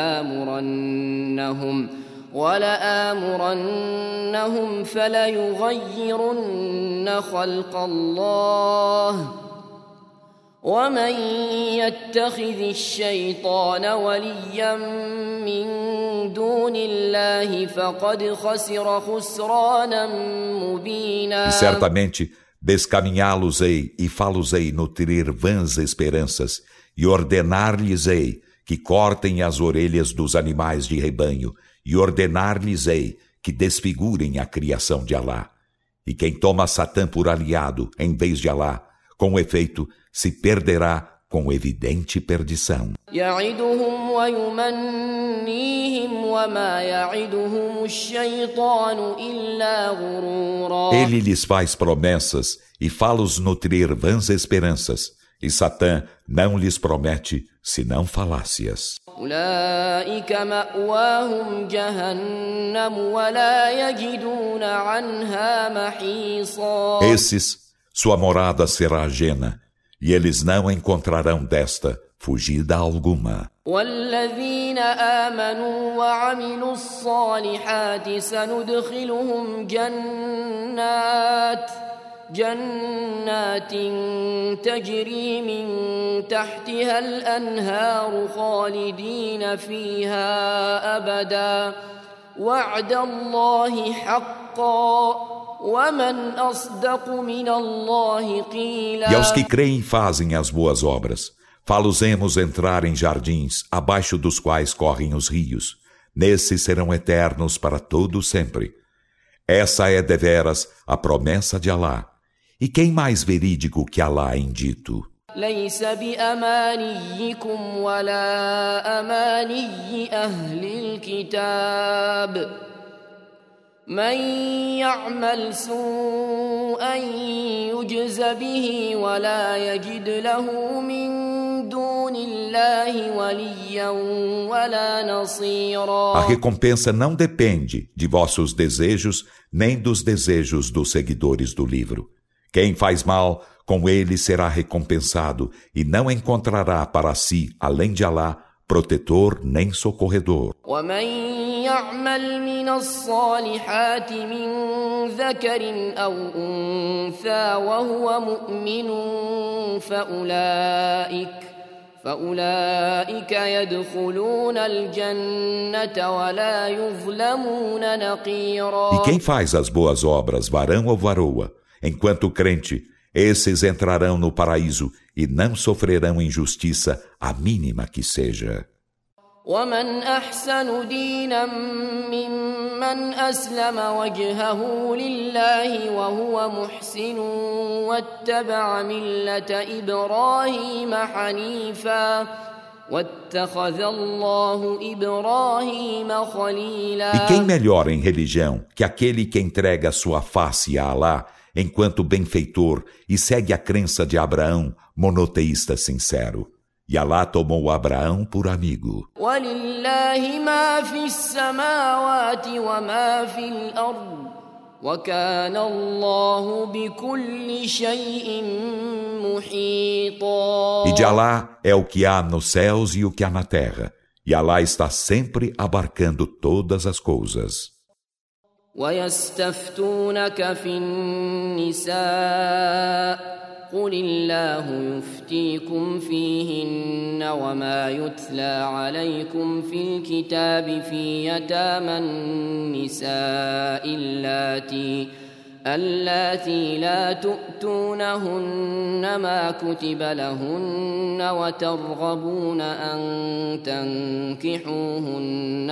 Speaker 2: وَلَآمُرَنَّهُمْ فَلَيُغَيِّرُنَّ خَلْقَ اللَّهِ وَمَنْ يَتَّخِذِ الشَّيْطَانَ وَلِيًّا مِّن دُونِ اللَّهِ فَقَدْ خَسِرَ خُسْرَانًا مُبِينًا.
Speaker 1: E certamente descaminhá-los-ei e fá-los-ei nutrir vãs esperanças, e ordenar-lhes-ei que cortem as orelhas dos animais de rebanho, e ordenar-lhes-ei que desfigurem a criação de Alá. E quem toma Satã por aliado em vez de Alá, com efeito, se perderá com evidente perdição.
Speaker 2: يَعِدُهُمْ وَيُمَنِّيهِمْ وَمَا يَعِدُهُمُ الشَّيْطَانُ إِلَّا غُرُورًا.
Speaker 1: Ele lhes faz promessas e fá-los nutrir vãs esperanças, e Satã não lhes promete senão falácias.
Speaker 2: أُولَئِكَ مَأْوَاهُمْ جَهَنَّمُ وَلَا يَجِدُونَ عَنْهَا مَحِيصًا.
Speaker 1: Esses, sua morada será ajena, e eles não encontrarão desta fugida alguma.
Speaker 2: وَالَّذِينَ آمَنُوا وَعَمِلُوا الصَّالِحَاتِ سَنُدْخِلُهُمْ جَنَّاتٍ تَجْرِي مِنْ تَحْتِهَا الْأَنْهَارُ خَالِدِينَ فِيهَا أَبَدًا وَعْدَ اللَّهِ حَقًّا وَمَنْ أَصْدَقُ مِنَ اللَّهِ قِيلًا.
Speaker 1: E aos que creem e fazem as boas obras, fá-los-emos entrar em jardins, abaixo dos quais correm os rios. Nesses serão eternos para todo sempre. Essa é deveras a promessa de Alá. E quem mais verídico que Alá em dito?
Speaker 2: ليس بأمانيكم ولا أماني أهل الكتاب من يعمل سوءا يجز به ولا يجد له من دون الله وليا ولا نصيرا.
Speaker 1: A recompensa não depende de vossos desejos nem dos desejos dos seguidores do livro. Quem faz mal, com ele será recompensado e não encontrará para si, além de Alá, protetor nem socorredor.
Speaker 2: ومن يعمل من الصالحات من ذكر أو أنثى وهو مؤمن فأولئك يدخلون الجنة ولا يظلمون نقيرا.
Speaker 1: E quem faz as boas obras, varão ou varoa, enquanto crente, esses entrarão no paraíso e não sofrerão injustiça, a mínima que seja.
Speaker 2: ومن أحسن دينا ممن أسلم وجهه لله وهو محسن واتبع ملة إبراهيم حنيفا واتخذ الله إبراهيم خليلا.
Speaker 1: E quem melhor em religião que aquele que entrega sua face a Alá enquanto benfeitor e segue a crença de Abraão, monoteísta sincero. E Alá tomou Abraão por amigo.
Speaker 2: وَلِلَّهِ مَا فِي السَّمَاوَاتِ وَمَا فِي الْأَرْضِ وَكَانَ اللَّهُ بِكُلِّ شَيْءٍ مُحِيطًا.
Speaker 1: E de Alá é o que há nos céus e o que há na terra. E Alá está sempre abarcando todas as coisas.
Speaker 2: وَيَسْتَفْتُونَكَ فِي النِّسَاءِ قل الله يفتيكم فيهن وما يتلى عليكم في الكتاب في يتامى النساء اللاتي لا تؤتونهن ما كتب لهن وترغبون أن تنكحوهن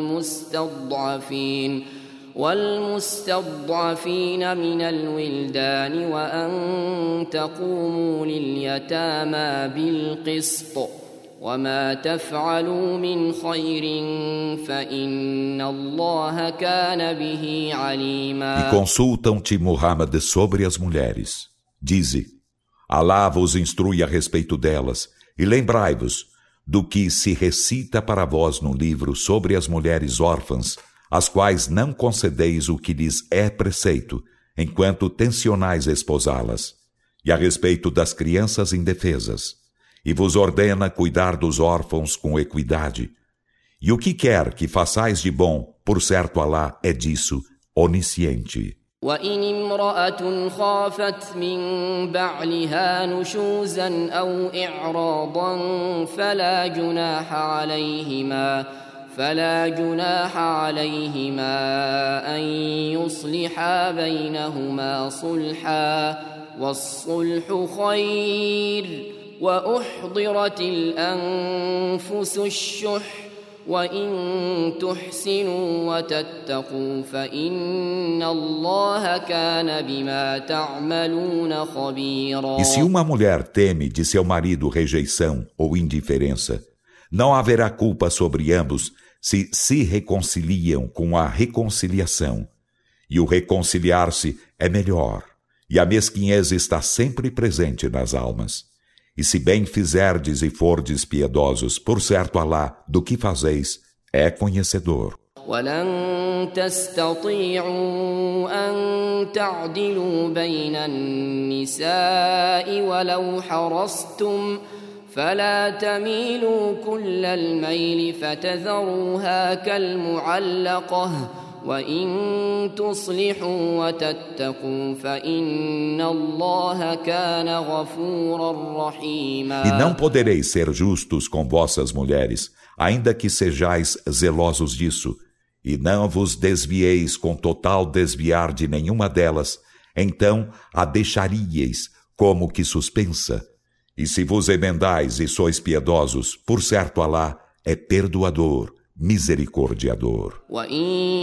Speaker 2: والمستضعفين من الولدان وأن تقوموا لليتامى بالقسط وما تفعلوا من خير فإن الله كان به عليما.
Speaker 1: E consultam-te, Muhammad, sobre as mulheres. Dize: Alá vos instrui a respeito delas, e lembrai-vos do que se recita para vós no livro sobre as mulheres órfãs, às quais não concedeis o que lhes é preceito, enquanto tencionais esposá-las, e a respeito das crianças indefesas, e vos ordena cuidar dos órfãos com equidade. E o que quer que façais de bom, por certo Alá é disso onisciente.
Speaker 2: وإن امرأة خافت من بعلها نشوزا أو إعراضا فلا جناح عليهما أن يصلحا بينهما صلحا والصلح خير وأحضرت الأنفس الشح وإن تحسنوا وتتقوا فإن الله كان بما تعملون خبيرا.
Speaker 1: E se uma mulher teme de seu marido rejeição ou indiferença, não haverá culpa sobre ambos se reconciliam com a reconciliação. E o reconciliar-se é melhor, e a mesquinhez está sempre presente nas almas. E se bem fizerdes e fordes piedosos, por certo Alá, do que fazeis, é conhecedor.
Speaker 2: ولن تستطيعوا أن تعدلوا بين النساء ولو حرصتم فلا تميلوا كل الميل فتذروها كالمعلقة وإن تصلحوا وتتقوا فإن الله كان غفورا رحيما.
Speaker 1: E não podereis ser justos com vossas mulheres, ainda que sejais zelosos disso, e não vos desvieis com total desviar de nenhuma delas, então a deixaríeis como que suspensa. E se vos emendais e sois piedosos, por certo Alá é perdoador, misericordiador.
Speaker 2: وإن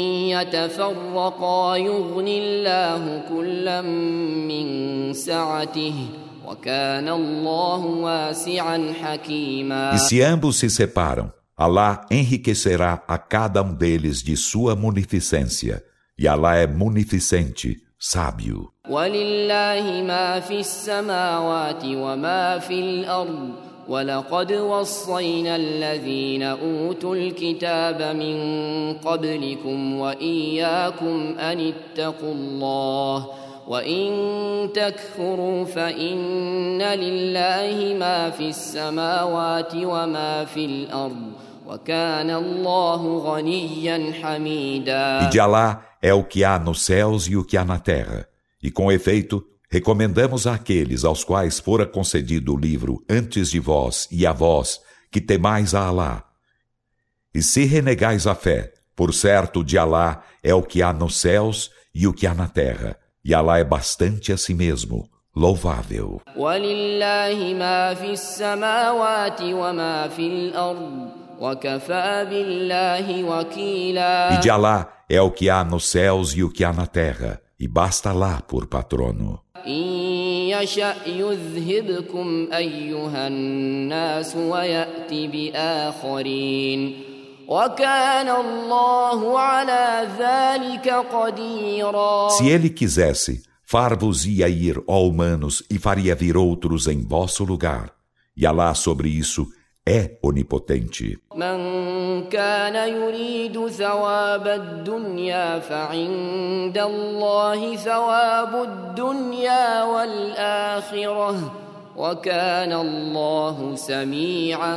Speaker 2: يتفرقا يغن الله كلا من سعته وكان الله واسعا حكيما.
Speaker 1: E se ambos se separam, Alá enriquecerá a cada um deles de sua munificência, e Alá é munificente, sábio.
Speaker 2: ولله ما في السماوات وما في الأرض ولقد وصينا الذين أوتوا الكتاب من قبلكم وإياكم أن اتقوا الله وإن تكفروا فإن لله ما في السماوات وما في الأرض وكان الله غنيا حميدا.
Speaker 1: E de Alá é o que há nos céus e o que há na terra. E com efeito, recomendamos àqueles aos quais fora concedido o livro antes de vós e a vós, que temais a Alá. E se renegais a fé, por certo de Alá é o que há nos céus e o que há na terra. E Alá é bastante a si mesmo, louvável.
Speaker 2: وَلِلَّهِ مَا فِي السَّمَاوَاتِ وَمَا فِي الْأَرْضِ وَكَفَى بِاللَّهِ وَكِيلًا.
Speaker 1: E de Alá é o que há nos céus e o que há na terra, e basta Alá por patrono.
Speaker 2: إِن يَشَأْ يُذْهِبْكُمْ أَيُّهَا النَّاسُ وَيَأْتِ بِآخَرِينَ وَكَانَ اللَّهُ عَلَى ذَلِكَ قَدِيرًا.
Speaker 1: Se ele quisesse, far-vos-ia ir, ó humanos, e faria vir outros em vosso lugar. E Alá sobre isso é onipotente.
Speaker 2: من كان يريد ثواب الدنيا فعند الله ثواب الدنيا والآخرة وكان الله سميعا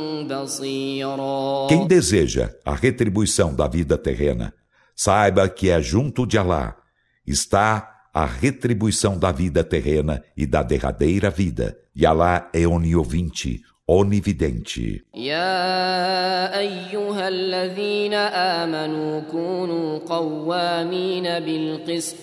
Speaker 2: بصيرا.
Speaker 1: Quem deseja a retribuição da vida terrena, saiba que é junto de Alá está a retribuição da vida terrena e da derradeira vida. E Alá é oniovinte, onividente.
Speaker 2: يا أيها الذين آمنوا كونوا قوامين بالقسط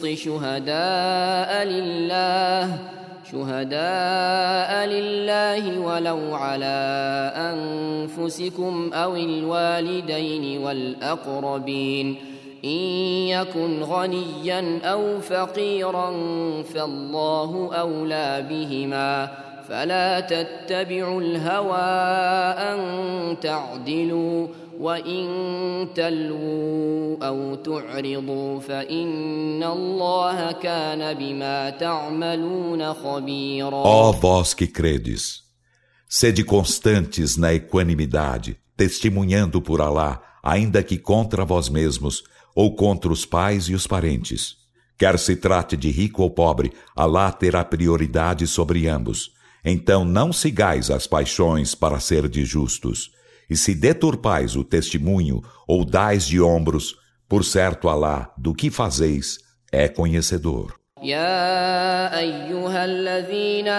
Speaker 2: شهداء لله ولو على أنفسكم أو الوالدين والأقربين إن يكن غنيا أو فقيرا فالله أولى بهما فلا تتبعوا الهوى أن تعدلوا وإن تلووا أو تعرضوا فإن الله كان بما تعملون خبيرا.
Speaker 1: Ó vós que credes, sede constantes na equanimidade, testemunhando por Alá, ainda que contra vós mesmos ou contra os pais e os parentes. Quer se trate de rico ou pobre, Alá terá prioridade sobre ambos. Então não sigais as paixões para serdes justos. E se deturpais o testemunho ou dais de ombros, por certo Alá, do que fazeis, é conhecedor.
Speaker 2: يا أيها الذين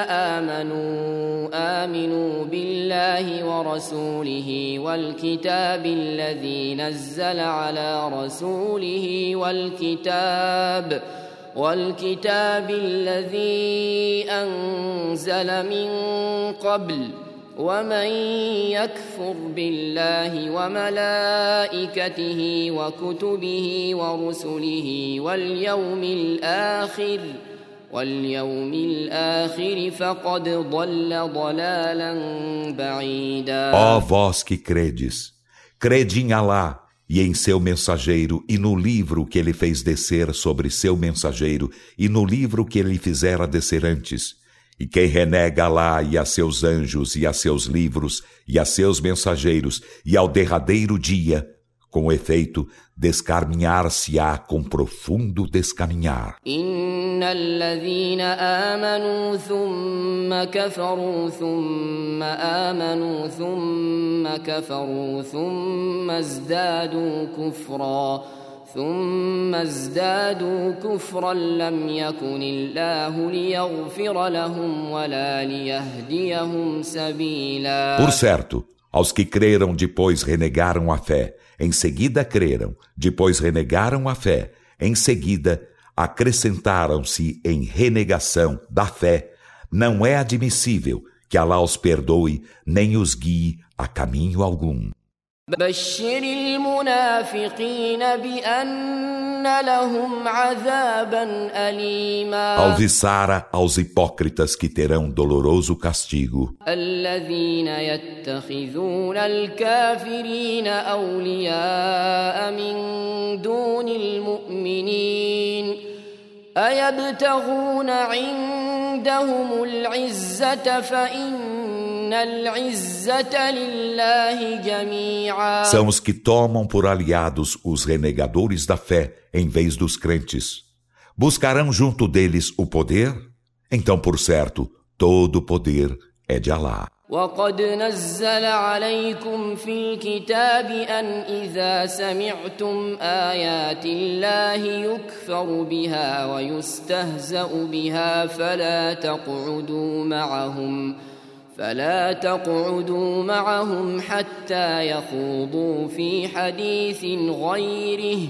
Speaker 2: آمنوا بالله ورسوله والكتاب الذي نزل على رسوله والكتاب الذي أنزل من قبل ومن يكفر بالله وملائكته وكتبه ورسله واليوم الآخر فقد ضل ضلالا بعيدا.
Speaker 1: Ó vós que credes, crede em Alá e em seu mensageiro e no livro que ele fez descer sobre seu mensageiro e no livro que ele fizera descer antes. E quem renega Alá e a seus anjos e a seus livros e a seus mensageiros e ao derradeiro dia, com efeito, descaminhar-se-á com profundo descaminhar.
Speaker 2: Inna alladhina amanu thumma kafaru thumma amanu thumma kafaru thumma izdadu kufra ثم ازدادوا كفرا لم يكن الله ليغفر لهم ولا ليهديهم سبيلا.
Speaker 1: Por certo, aos que creram depois renegaram a fé, em seguida creram, depois renegaram a fé, em seguida acrescentaram-se em renegação da fé, não é admissível que Alá os perdoe nem os guie a caminho algum.
Speaker 2: بشر المنافقين بأن لهم عذابا أليما.
Speaker 1: Alviçara aos hipócritas que terão doloroso castigo.
Speaker 2: الذين يتخذون الكافرين أولياء من دون المؤمنين أيبتغون عندهم العزة فإن العزة لله جميعا.
Speaker 1: São os que tomam por aliados os renegadores da fé em vez dos crentes. Buscarão junto deles o poder? Então, por certo, todo o poder é de Alá.
Speaker 2: وقد نزل عليكم في الكتاب أن إذا سمعتم آيات الله يكفر بها ويستهزأ بها فلا تقعدوا معهم حتى يخوضوا في حديث غيره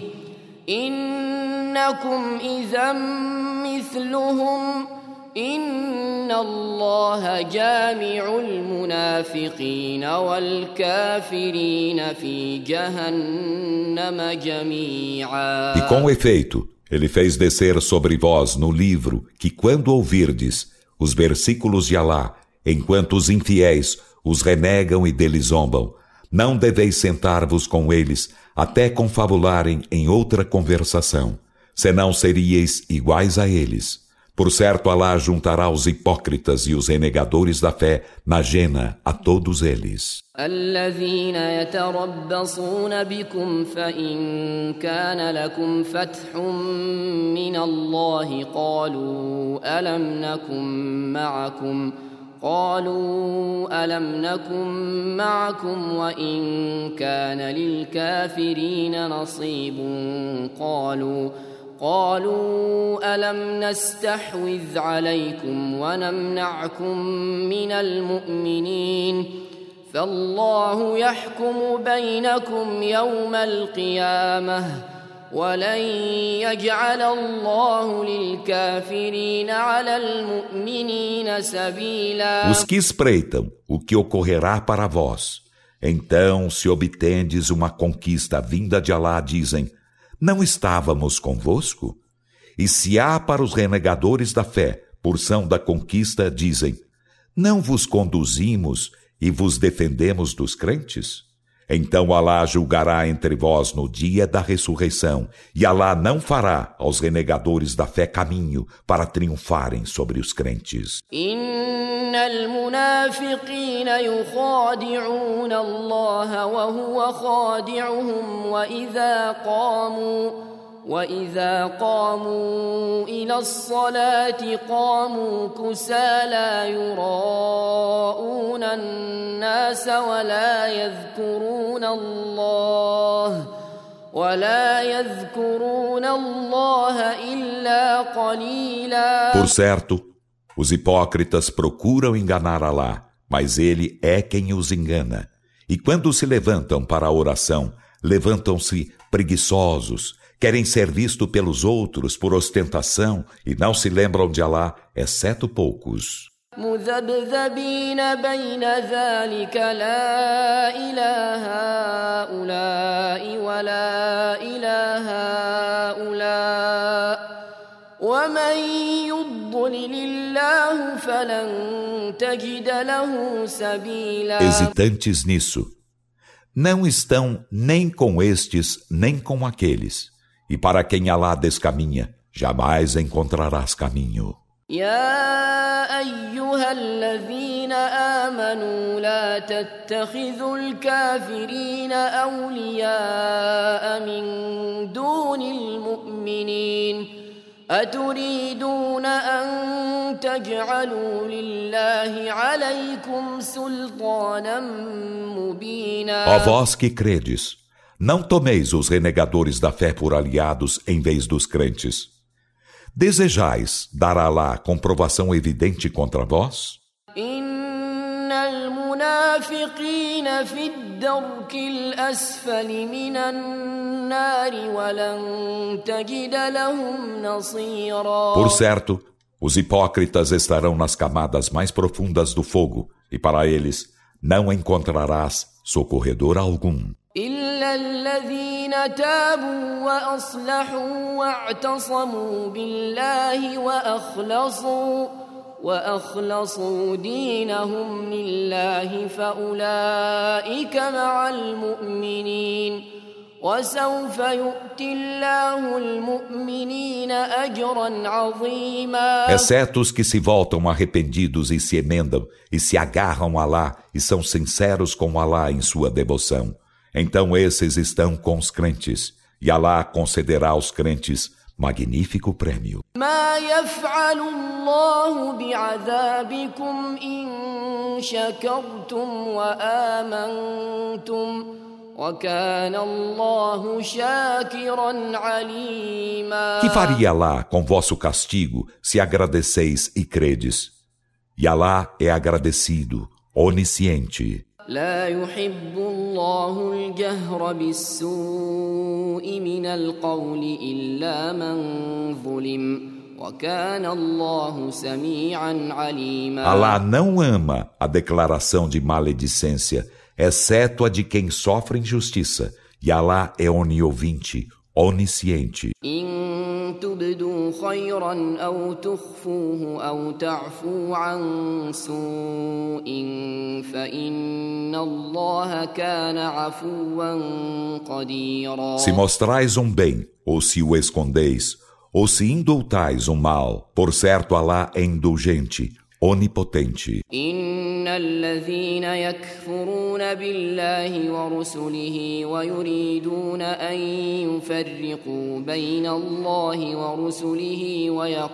Speaker 2: إنكم إذا مثلهم إن الله جامع المنافقين والكافرين في جهنم جميعا.
Speaker 1: E com efeito, ele fez descer sobre vós no livro que quando ouvirdes os versículos de Alá, enquanto os infiéis os renegam e deles zombam, não deveis sentar-vos com eles até confabularem em outra conversação, senão seríeis iguais a eles. Por certo, Alá juntará os hipócritas e os renegadores da fé na jena a todos eles.
Speaker 2: الذين يتربصون بكم فإن كان لكم فتح من الله قالوا ألم نكن معكم وإن كان للكافرين نصيب قالوا ألم نستحوذ عليكم ونمنعكم من المؤمنين فالله يحكم بينكم يوم القيامة ولن يجعل الله للكافرين على المؤمنين سبيلا.
Speaker 1: Os que espreitam o que ocorrerá para vós, então se obtendes uma conquista vinda de Alá, dizem: não estávamos convosco? E se há para os renegadores da fé porção da conquista, dizem: não vos conduzimos e vos defendemos dos crentes? Então Alá julgará entre vós no dia da ressurreição, e Alá não fará aos renegadores da fé caminho para triunfarem sobre os crentes.
Speaker 2: إن المنافقين يخادعون الله وهو خادعهم وإذا قاموا إلى الصلاة قاموا كسالى يراءون الناس ولا يذكرون الله إلا قليلا.
Speaker 1: Por certo, os hipócritas procuram enganar Alá, mas ele é quem os engana. E quando se levantam para a oração, levantam-se preguiçosos, querem ser vistos pelos outros por ostentação e não se lembram de Alá, exceto poucos.
Speaker 2: مذبذبين بين ذلك لا إله هؤلاء ولا إله هؤلاء ومن يضلل الله فلن تجد له سبيلا.
Speaker 1: Hesitantes nisso, não estão nem com estes nem com aqueles, e para quem Alá descaminha, jamais encontrarás caminho.
Speaker 2: يا أيها الذين آمنوا لا تتخذوا الكافرين أولياء من دون المؤمنين أتريدون أن تجعلوا لله عليكم سلطانا مبينا.
Speaker 1: Ó vós que credes, não tomeis os renegadores da fé por aliados em vez dos crentes. Desejais dar a Alá comprovação evidente contra vós?
Speaker 2: إن المنافقين في الدرك الأسفل من النار ولن تجد لهم نصيرا.
Speaker 1: Por certo, os hipócritas estarão nas camadas mais profundas do fogo, e para eles não encontrarás socorredor algum.
Speaker 2: إلا الذين تابوا وأصلحوا واعتصموا بالله وأخلصوا دينهم لله فأولئك مع المؤمنين وسوف يؤتي الله المؤمنين أجرا عظيما.
Speaker 1: Exceto os que se voltam arrependidos e se emendam e se agarram a Alá e são sinceros com Alá em sua devoção. Então esses estão com os crentes, e Alá concederá aos crentes magnífico prêmio.
Speaker 2: ما يفعل الله بعذابكم إن شكرتم وآمنتم وكان الله شاكرا عليما.
Speaker 1: Que faria Alá com vosso castigo se agradeceis e credes? E Alá é agradecido, onisciente.
Speaker 2: لا يحب الله الجهر بالسوء من القول إلا من ظلم وكان الله سميعا عليما.
Speaker 1: Alá não ama a declaração de maledicência, exceto a de quem sofre injustiça, e Alá é oniovinte, onisciente.
Speaker 2: إن تبدوا خيرا أو تخفوه أو تعفو عن سوء فإن الله كان عفوا قديرا.
Speaker 1: Se mostrais um bem, ou se o escondeis, ou se indultais um mal, por certo Alá é indulgente, onipotente.
Speaker 2: إن الذين يكفرون بالله ورسله ويريدون أن يفرقوا بين الله ورسله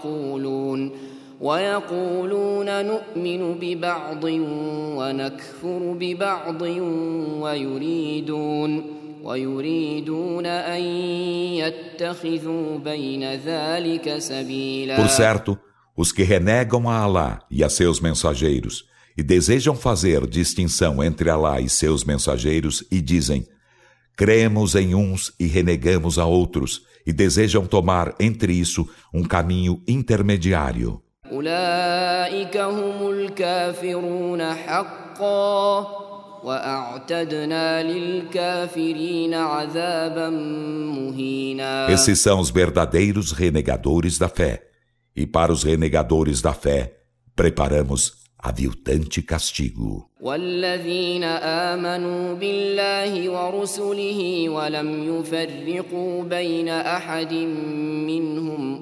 Speaker 2: ويقولون نؤمن ببعض ونكفر ببعض ويريدون أن يتخذوا بين ذلك سبيلا.
Speaker 1: Por certo, os que renegam a Alá e a seus mensageiros e desejam fazer distinção entre Alá e seus mensageiros e dizem: cremos em uns e renegamos a outros, e desejam tomar entre isso um caminho intermediário.
Speaker 2: أولئك هم الكافرون حقا وأعتدنا للكافرين عذابا مهينا.
Speaker 1: Esses são os verdadeiros renegadores da fé, e para os renegadores da fé preparamos aviltante castigo.
Speaker 2: والذين آمنوا بالله ورسله ولم يفرقوا بين أحد منهم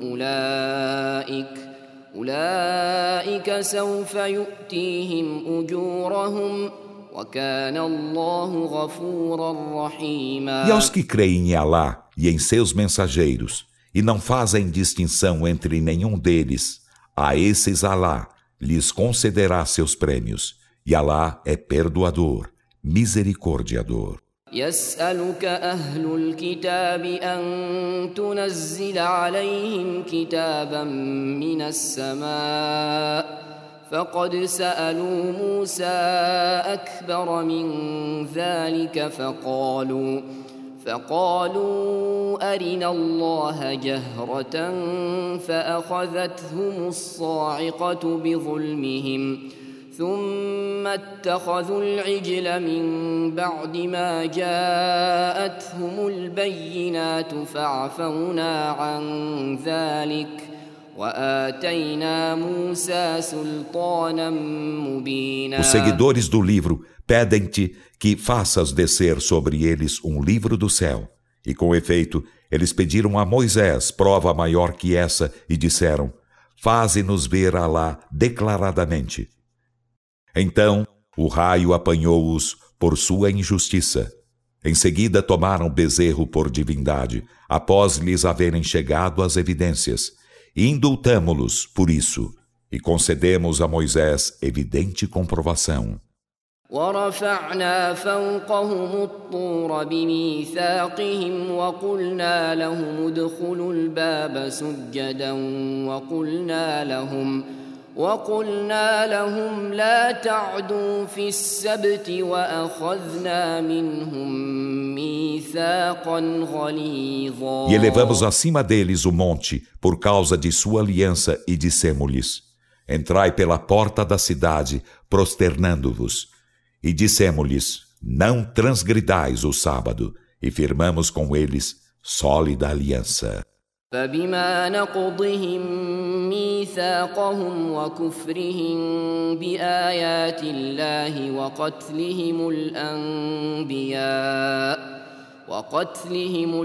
Speaker 2: أولئك سوف يؤتيهم أجورهم وكان الله غفورا رحيما.
Speaker 1: E aos que creem em Alá e em seus mensageiros e não fazem distinção entre nenhum deles, a esses Alá lhes concederá seus prêmios, e Alá é perdoador, misericordiador.
Speaker 2: يسألك أهل الكتاب أن تنزل عليهم كتابا من السماء فقد سألوا موسى أكبر من ذلك فقالوا أرنا الله جهرة فأخذتهم الصاعقة بظلمهم ثم اتخذوا العجل من بعد ما جاءتهم البينات فعفونا عن ذلك وآتينا موسى سلطانا مبينا.
Speaker 1: Os seguidores do livro pedem-te que faças descer sobre eles um livro do céu. E com efeito, eles pediram a Moisés prova maior que essa e disseram: faze-nos ver Alá declaradamente. Então, o raio apanhou-os por sua injustiça. Em seguida, tomaram bezerro por divindade, após lhes haverem chegado as evidências, e indultamo-los por isso, e concedemos a Moisés evidente comprovação.
Speaker 2: ورفعنا فوقهم الطور بميثاقهم وقلنا لهم ادخلوا الباب سجدا وقلنا لهم لا تعدوا في السبت وأخذنا منهم ميثاقا غليظا.
Speaker 1: E elevamos acima deles o monte por causa de sua aliança e dissemo-lhes: entrai pela porta da cidade prosternando-vos. E dissemo-lhes: não transgridais o sábado, e firmamos com eles sólida aliança.
Speaker 2: فبما نقضهم ميثاقهم وكفرهم بآيات الله وقتلهم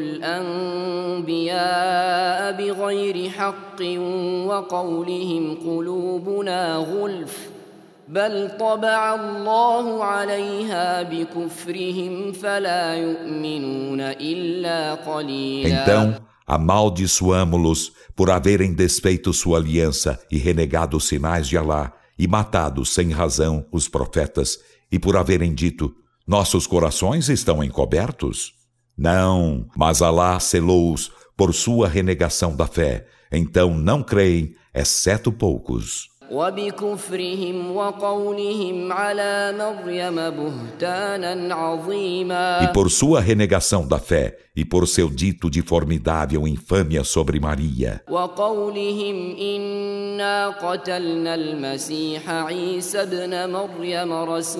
Speaker 2: الأنبياء بغير حق وقولهم قلوبنا غلف بل طبع الله عليها بكفرهم فلا يؤمنون إلا قليلا.
Speaker 1: Então, amaldiçoamo-los por haverem desfeito sua aliança e renegado os sinais de Alá e matado sem razão os profetas e por haverem dito: nossos corações estão encobertos? Não, mas Alá selou-os por sua renegação da fé, então não creem, exceto poucos.
Speaker 2: وبكفرهم وقولهم على مريم بهتانا عظيما.
Speaker 1: E por sua renegação da fé e por seu dito de formidável infâmia sobre Maria.
Speaker 2: وقولهم إنا قتلنا المسيح عيسى ابن مريم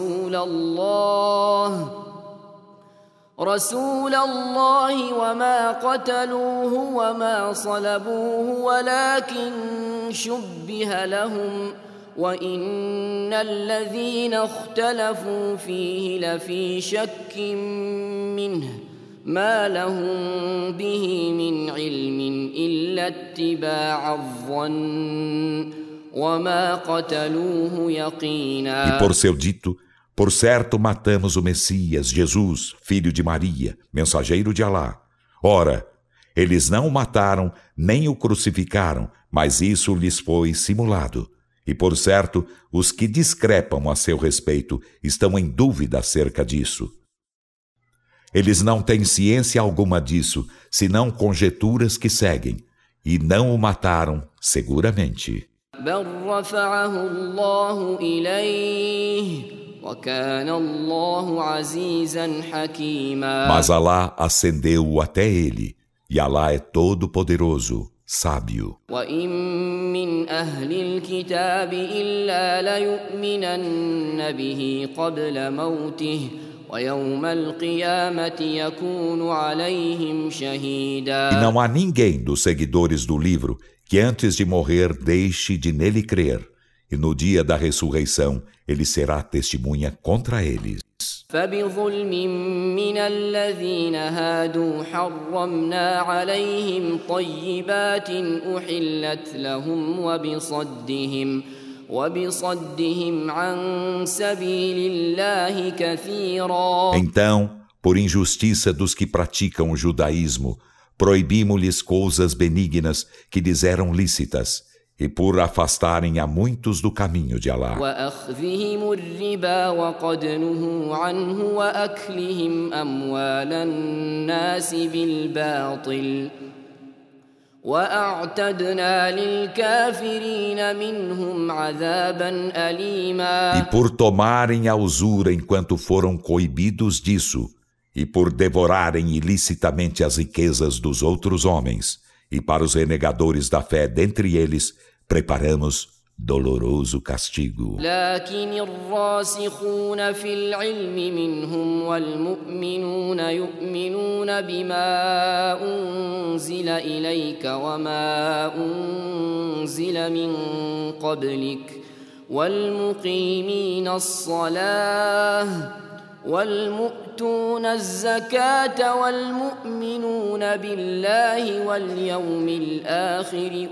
Speaker 2: رسول الله وما قتلوه وما صلبوه ولكن شبه لهم وإن الذين اختلفوا فيه لفي شك منه ما لهم به من علم إلا اتباع الظن وما قتلوه يقينا.
Speaker 1: E por seu dito, por certo matamos o Messias, Jesus, filho de Maria, mensageiro de Alá. Ora, eles não o mataram nem o crucificaram, mas isso lhes foi simulado. E por certo, os que discrepam a seu respeito estão em dúvida acerca disso. Eles não têm ciência alguma disso, senão conjecturas que seguem, e não o mataram seguramente.
Speaker 2: بل رفعه الله إليه وكان الله عزيزا حكيما.
Speaker 1: Mas Alá ascendeu-o até ele, e Alá é todo-poderoso, sábio.
Speaker 2: وإن من أهل الكتاب إلا ليؤمنن به قبل موته ويوم القيامة يكون عليهم شهيدا.
Speaker 1: E não há ninguém dos seguidores do livro que antes de morrer deixe de nele crer, e no dia da ressurreição ele será testemunha contra eles.
Speaker 2: فبظلم من الذين هادوا حرمنا عليهم طيبات أحلت لهم وبصدهم عن سبيل الله كثيرا.
Speaker 1: Então, por injustiça dos que praticam o judaísmo, proibimos-lhes coisas benignas que lhes eram lícitas, e por afastarem a muitos do caminho de Alá.
Speaker 2: وأخذهم الربا وقد نهوا عنه وأكلهم أموال الناس بالباطل وأعتدنا للكافرين منهم عذابا أليما.
Speaker 1: E por tomarem a usura enquanto foram coibidos disso, e por devorarem ilicitamente as riquezas dos outros homens, e para os renegadores da fé dentre eles, preparamos doloroso castigo.
Speaker 2: لكن الراسخون في العلم منهم والمؤمنون يؤمنون بما أنزل إليك وما أنزل من قبلك والمقيمين الصلاة والمؤتون الزكاة والمؤمنون بالله واليوم الآخر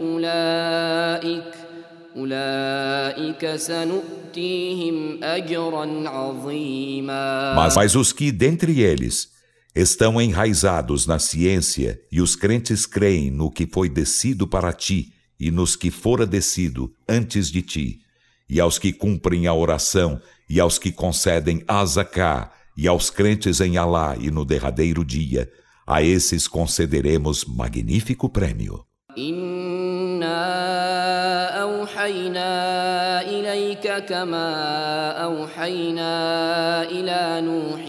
Speaker 2: أولئك سنؤتيهم أجرا عظيما.
Speaker 1: Mas os que dentre eles estão enraizados na ciência e os crentes creem no que foi descido para ti e nos que fora descido antes de ti, e aos que cumprem a oração e aos que concedem a zaká, e aos crentes em Alá e no derradeiro dia, a esses concederemos magnífico prêmio.
Speaker 2: إنا أوحينا إليك كما أوحينا إلى نوح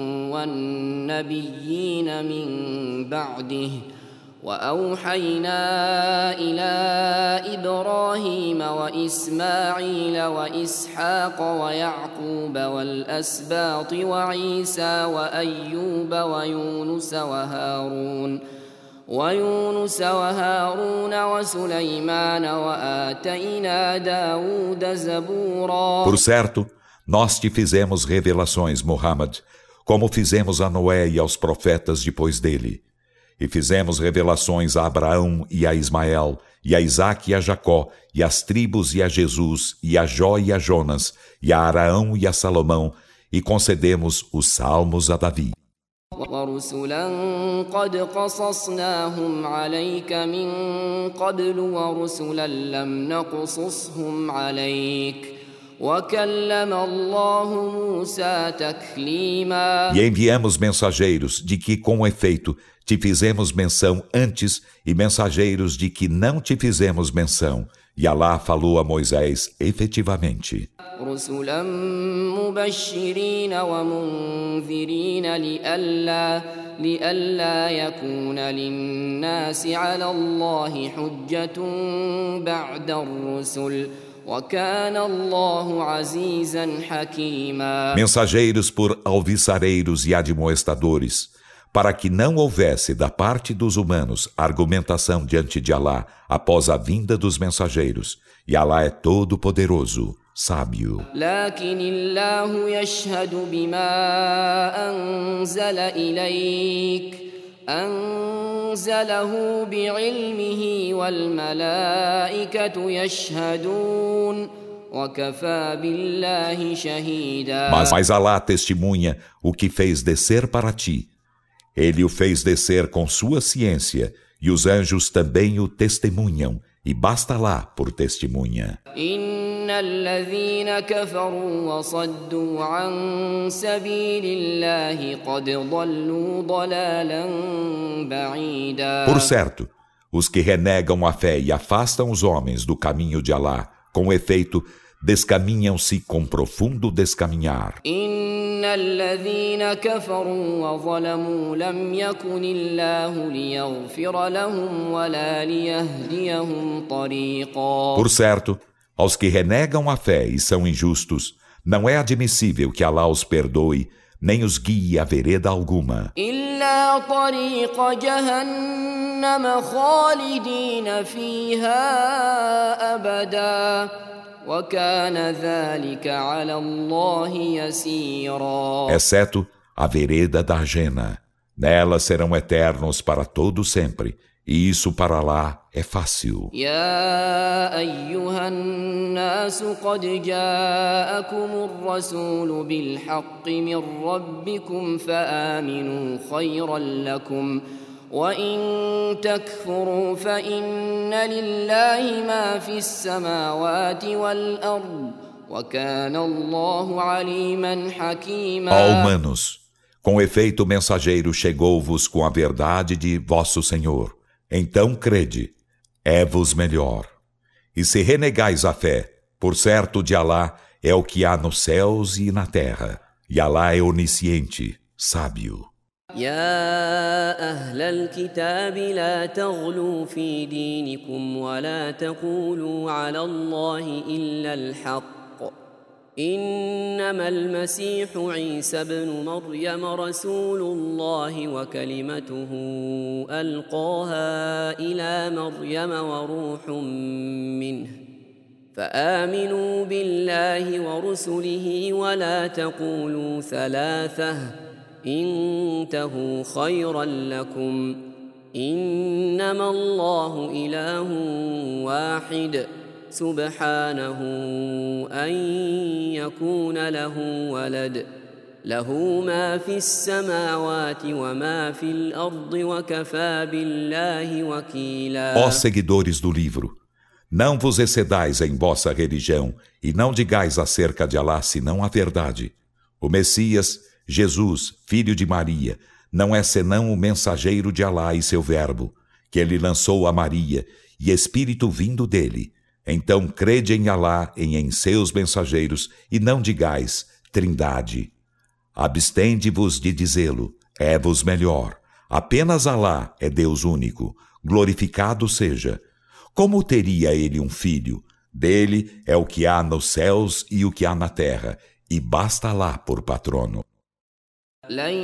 Speaker 2: والنبيين من بعده وأوحينا إلى إبراهيم وإسماعيل وإسحاق ويعقوب والأسباط وعيسى وأيوب ويونس وهارون وسليمان وآتينا داود زبورا.
Speaker 1: Por certo, nós te fizemos revelações, Muhammad, como fizemos a Noé e aos profetas depois dele. E fizemos revelações a Abraão e a Ismael, e a Isaque e a Jacó, e às tribos e a Jesus, e a Jó e a Jonas, e a Araão e a Salomão, e concedemos os salmos a Davi.
Speaker 2: ورسلا قد قصصناهم عليك من قبل ورسلا لم نقصصهم عليك وكلم الله موسى تكليما.
Speaker 1: E enviamos mensageiros de que, com efeito, te fizemos menção antes e mensageiros de que não te fizemos menção. E Alá falou a Moisés efetivamente.
Speaker 2: رسلا مبشرين ومنذرين لئلا يكون للناس على الله حجة بعد الرسل وكان الله عزيزا حكيما.
Speaker 1: Mensageiros por alviçareiros e admoestadores, para que não houvesse da parte dos humanos argumentação diante de Alá após a vinda dos mensageiros. E Alá é todo-poderoso, sábio.
Speaker 2: لكن الله يشهد بما أنزل إليك أنزله بعلمه والملائكة يشهدون وكفى بالله شهيدا.
Speaker 1: Mas Alá testemunha o que fez descer para ti. Ele o fez descer com sua ciência, e os anjos também o testemunham, e basta lá por testemunha.
Speaker 2: الذين كفروا وصدوا عن سبيل الله قد ضلوا ضلالا بعيدا.
Speaker 1: Por certo, os que renegam a fé e afastam os homens do caminho de Alá, com efeito, descaminham-se com profundo descaminhar.
Speaker 2: إن الذين كفروا وظلموا لم يكن الله ليغفر لهم ولا ليهديهم طريقا.
Speaker 1: Por certo, aos que renegam a fé e são injustos, não é admissível que Alá os perdoe, nem os guie a vereda alguma.
Speaker 2: إلا طريق جهنم خالدين فيها أبدا وكان ذلك على الله يسيرا.
Speaker 1: Exceto a vereda da Jena. Nela serão eternos para todo sempre, e isso para Alá é fácil.
Speaker 2: يا أيها الناس قد جاءكم الرسول بالحق من ربكم فآمنوا خيرا لكم وإن تكفروا فإن لله ما في السماوات والأرض وكان الله عليما حكيما.
Speaker 1: Ó humanos, com efeito o mensageiro chegou-vos com a verdade de vosso Senhor. Então crede, é-vos melhor. E se renegais a fé, por certo de Alá é o que há nos céus e na terra. E Alá é onisciente, sábio.
Speaker 2: يا أهل الكتاب لا تغلوا في دينكم ولا تقولوا على الله إلا الحق إنما المسيح عيسى بن مريم رسول الله وكلمته ألقاها إلى مريم وروح منه فآمنوا بالله ورسله ولا تقولوا ثلاثة انتهوا خيرا لكم إنما الله إله واحد سبحانه أن يكون له ولد له ما في السماوات وما في الأرض وكفى بالله وكيلا.
Speaker 1: Ó seguidores do livro, não vos excedais em vossa religião e não digais acerca de Alá senão a verdade. O Messias, Jesus, filho de Maria, não é senão o mensageiro de Alá e seu verbo, que ele lançou a Maria, e espírito vindo dele. Então crede em Alá e em seus mensageiros, e não digais, trindade. Abstende-vos de dizê-lo, é-vos melhor. Apenas Alá é Deus único, glorificado seja. Como teria ele um filho? Dele é o que há nos céus e o que há na terra, e basta Alá por patrono.
Speaker 2: لن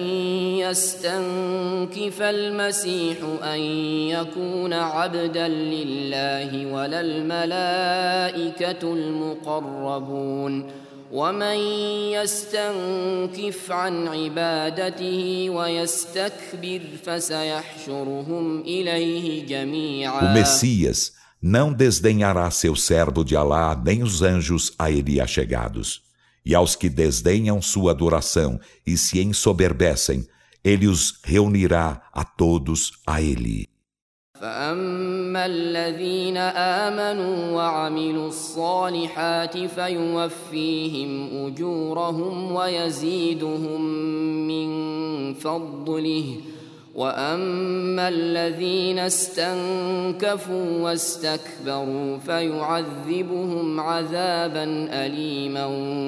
Speaker 2: يستنكف المسيح أن يكون عبدا لله ولا الملائكة المقربون ومن يستنكف عن عبادته ويستكبر فسيحشرهم إليه جميعا.
Speaker 1: O Messias não desdenhará seu servo de Alá nem os anjos a ele achegados. E aos que desdenham sua adoração e se ensoberbecem, ele os reunirá a todos a ele.
Speaker 2: فأما الذين آمنوا وعملوا الصالحات فيوفيهم أجورهم ويزيدهم من فضله وأما الذين استنكفوا واستكبروا فيعذبهم عذابا أليما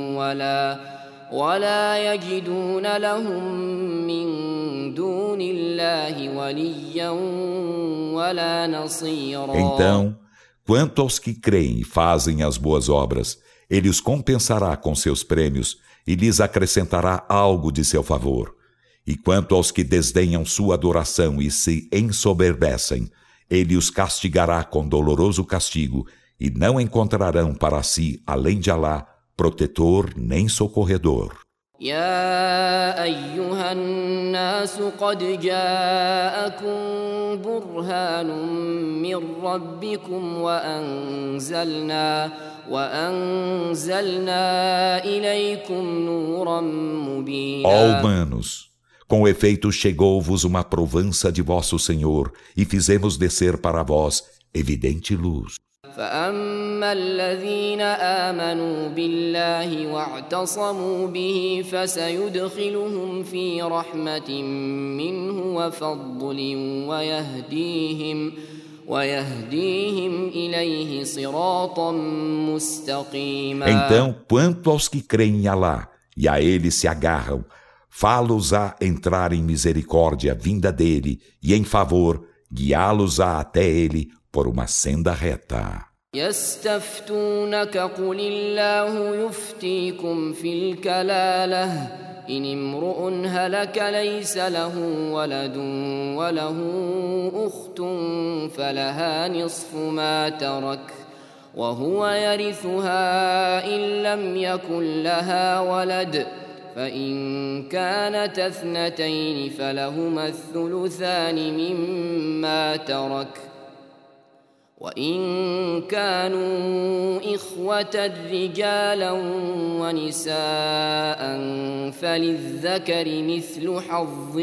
Speaker 2: ولا يجدون لهم من دون الله وليا ولا نصيرا.
Speaker 1: Então, quanto aos que creem e fazem as boas obras, ele os compensará com seus prêmios e lhes acrescentará algo de seu favor. E quanto aos que desdenham sua adoração e se ensoberbecem, ele os castigará com doloroso castigo, e não encontrarão para si, além de Alá, protetor nem socorredor.
Speaker 2: يا أيها الناس قد جاءكم برهان من ربكم وأنزلنا إليكم نورا مبينا.
Speaker 1: Ó humanos, com efeito chegou-vos uma provança de vosso Senhor, e fizemos descer para vós evidente luz.
Speaker 2: فأما فأما الذين آمنوا بالله واعتصموا به فسيدخلهم في رحمة منه وفضل ويهديهم إليه صراطا مستقيما.
Speaker 1: Então, quanto aos que creem em Alá e a ele se agarram, fá-los a entrar em misericórdia vinda dele e em favor, guiá-los-á até ele por uma senda reta.
Speaker 2: يستفتونك قل الله يفتيكم في الكلالة إن امرؤ هلك ليس له ولد وله أخت فلها نصف ما ترك وهو يرثها إن لم يكن لها ولد فإن كانت اثنتين فلهما الثلثان مما ترك وإن كانوا إخوة رجالا ونساء فللذكر مثل حظ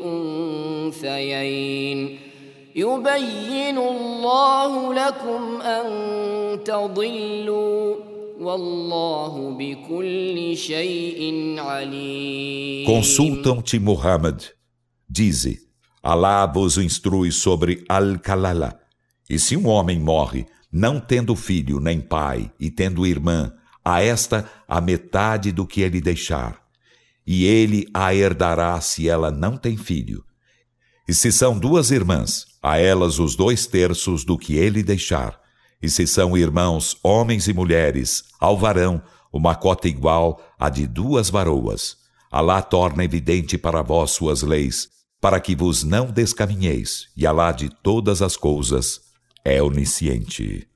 Speaker 2: الأنثيين يبين الله لكم أن تضلوا والله بكل شيء عليم.
Speaker 1: Consultam-te, Muhammad. Dize, Alá vos instrui sobre Al-Kalala. E se um homem morre, não tendo filho nem pai, e tendo irmã, a esta a metade do que ele deixar. E ele a herdará se ela não tem filho. E se são duas irmãs, a elas os 2/3 do que ele deixar. E se são irmãos, homens e mulheres, ao varão, uma cota igual à de 2 varoas. Alá torna evidente para vós suas leis, para que vos não descaminheis, e Alá de todas as coisas é onisciente.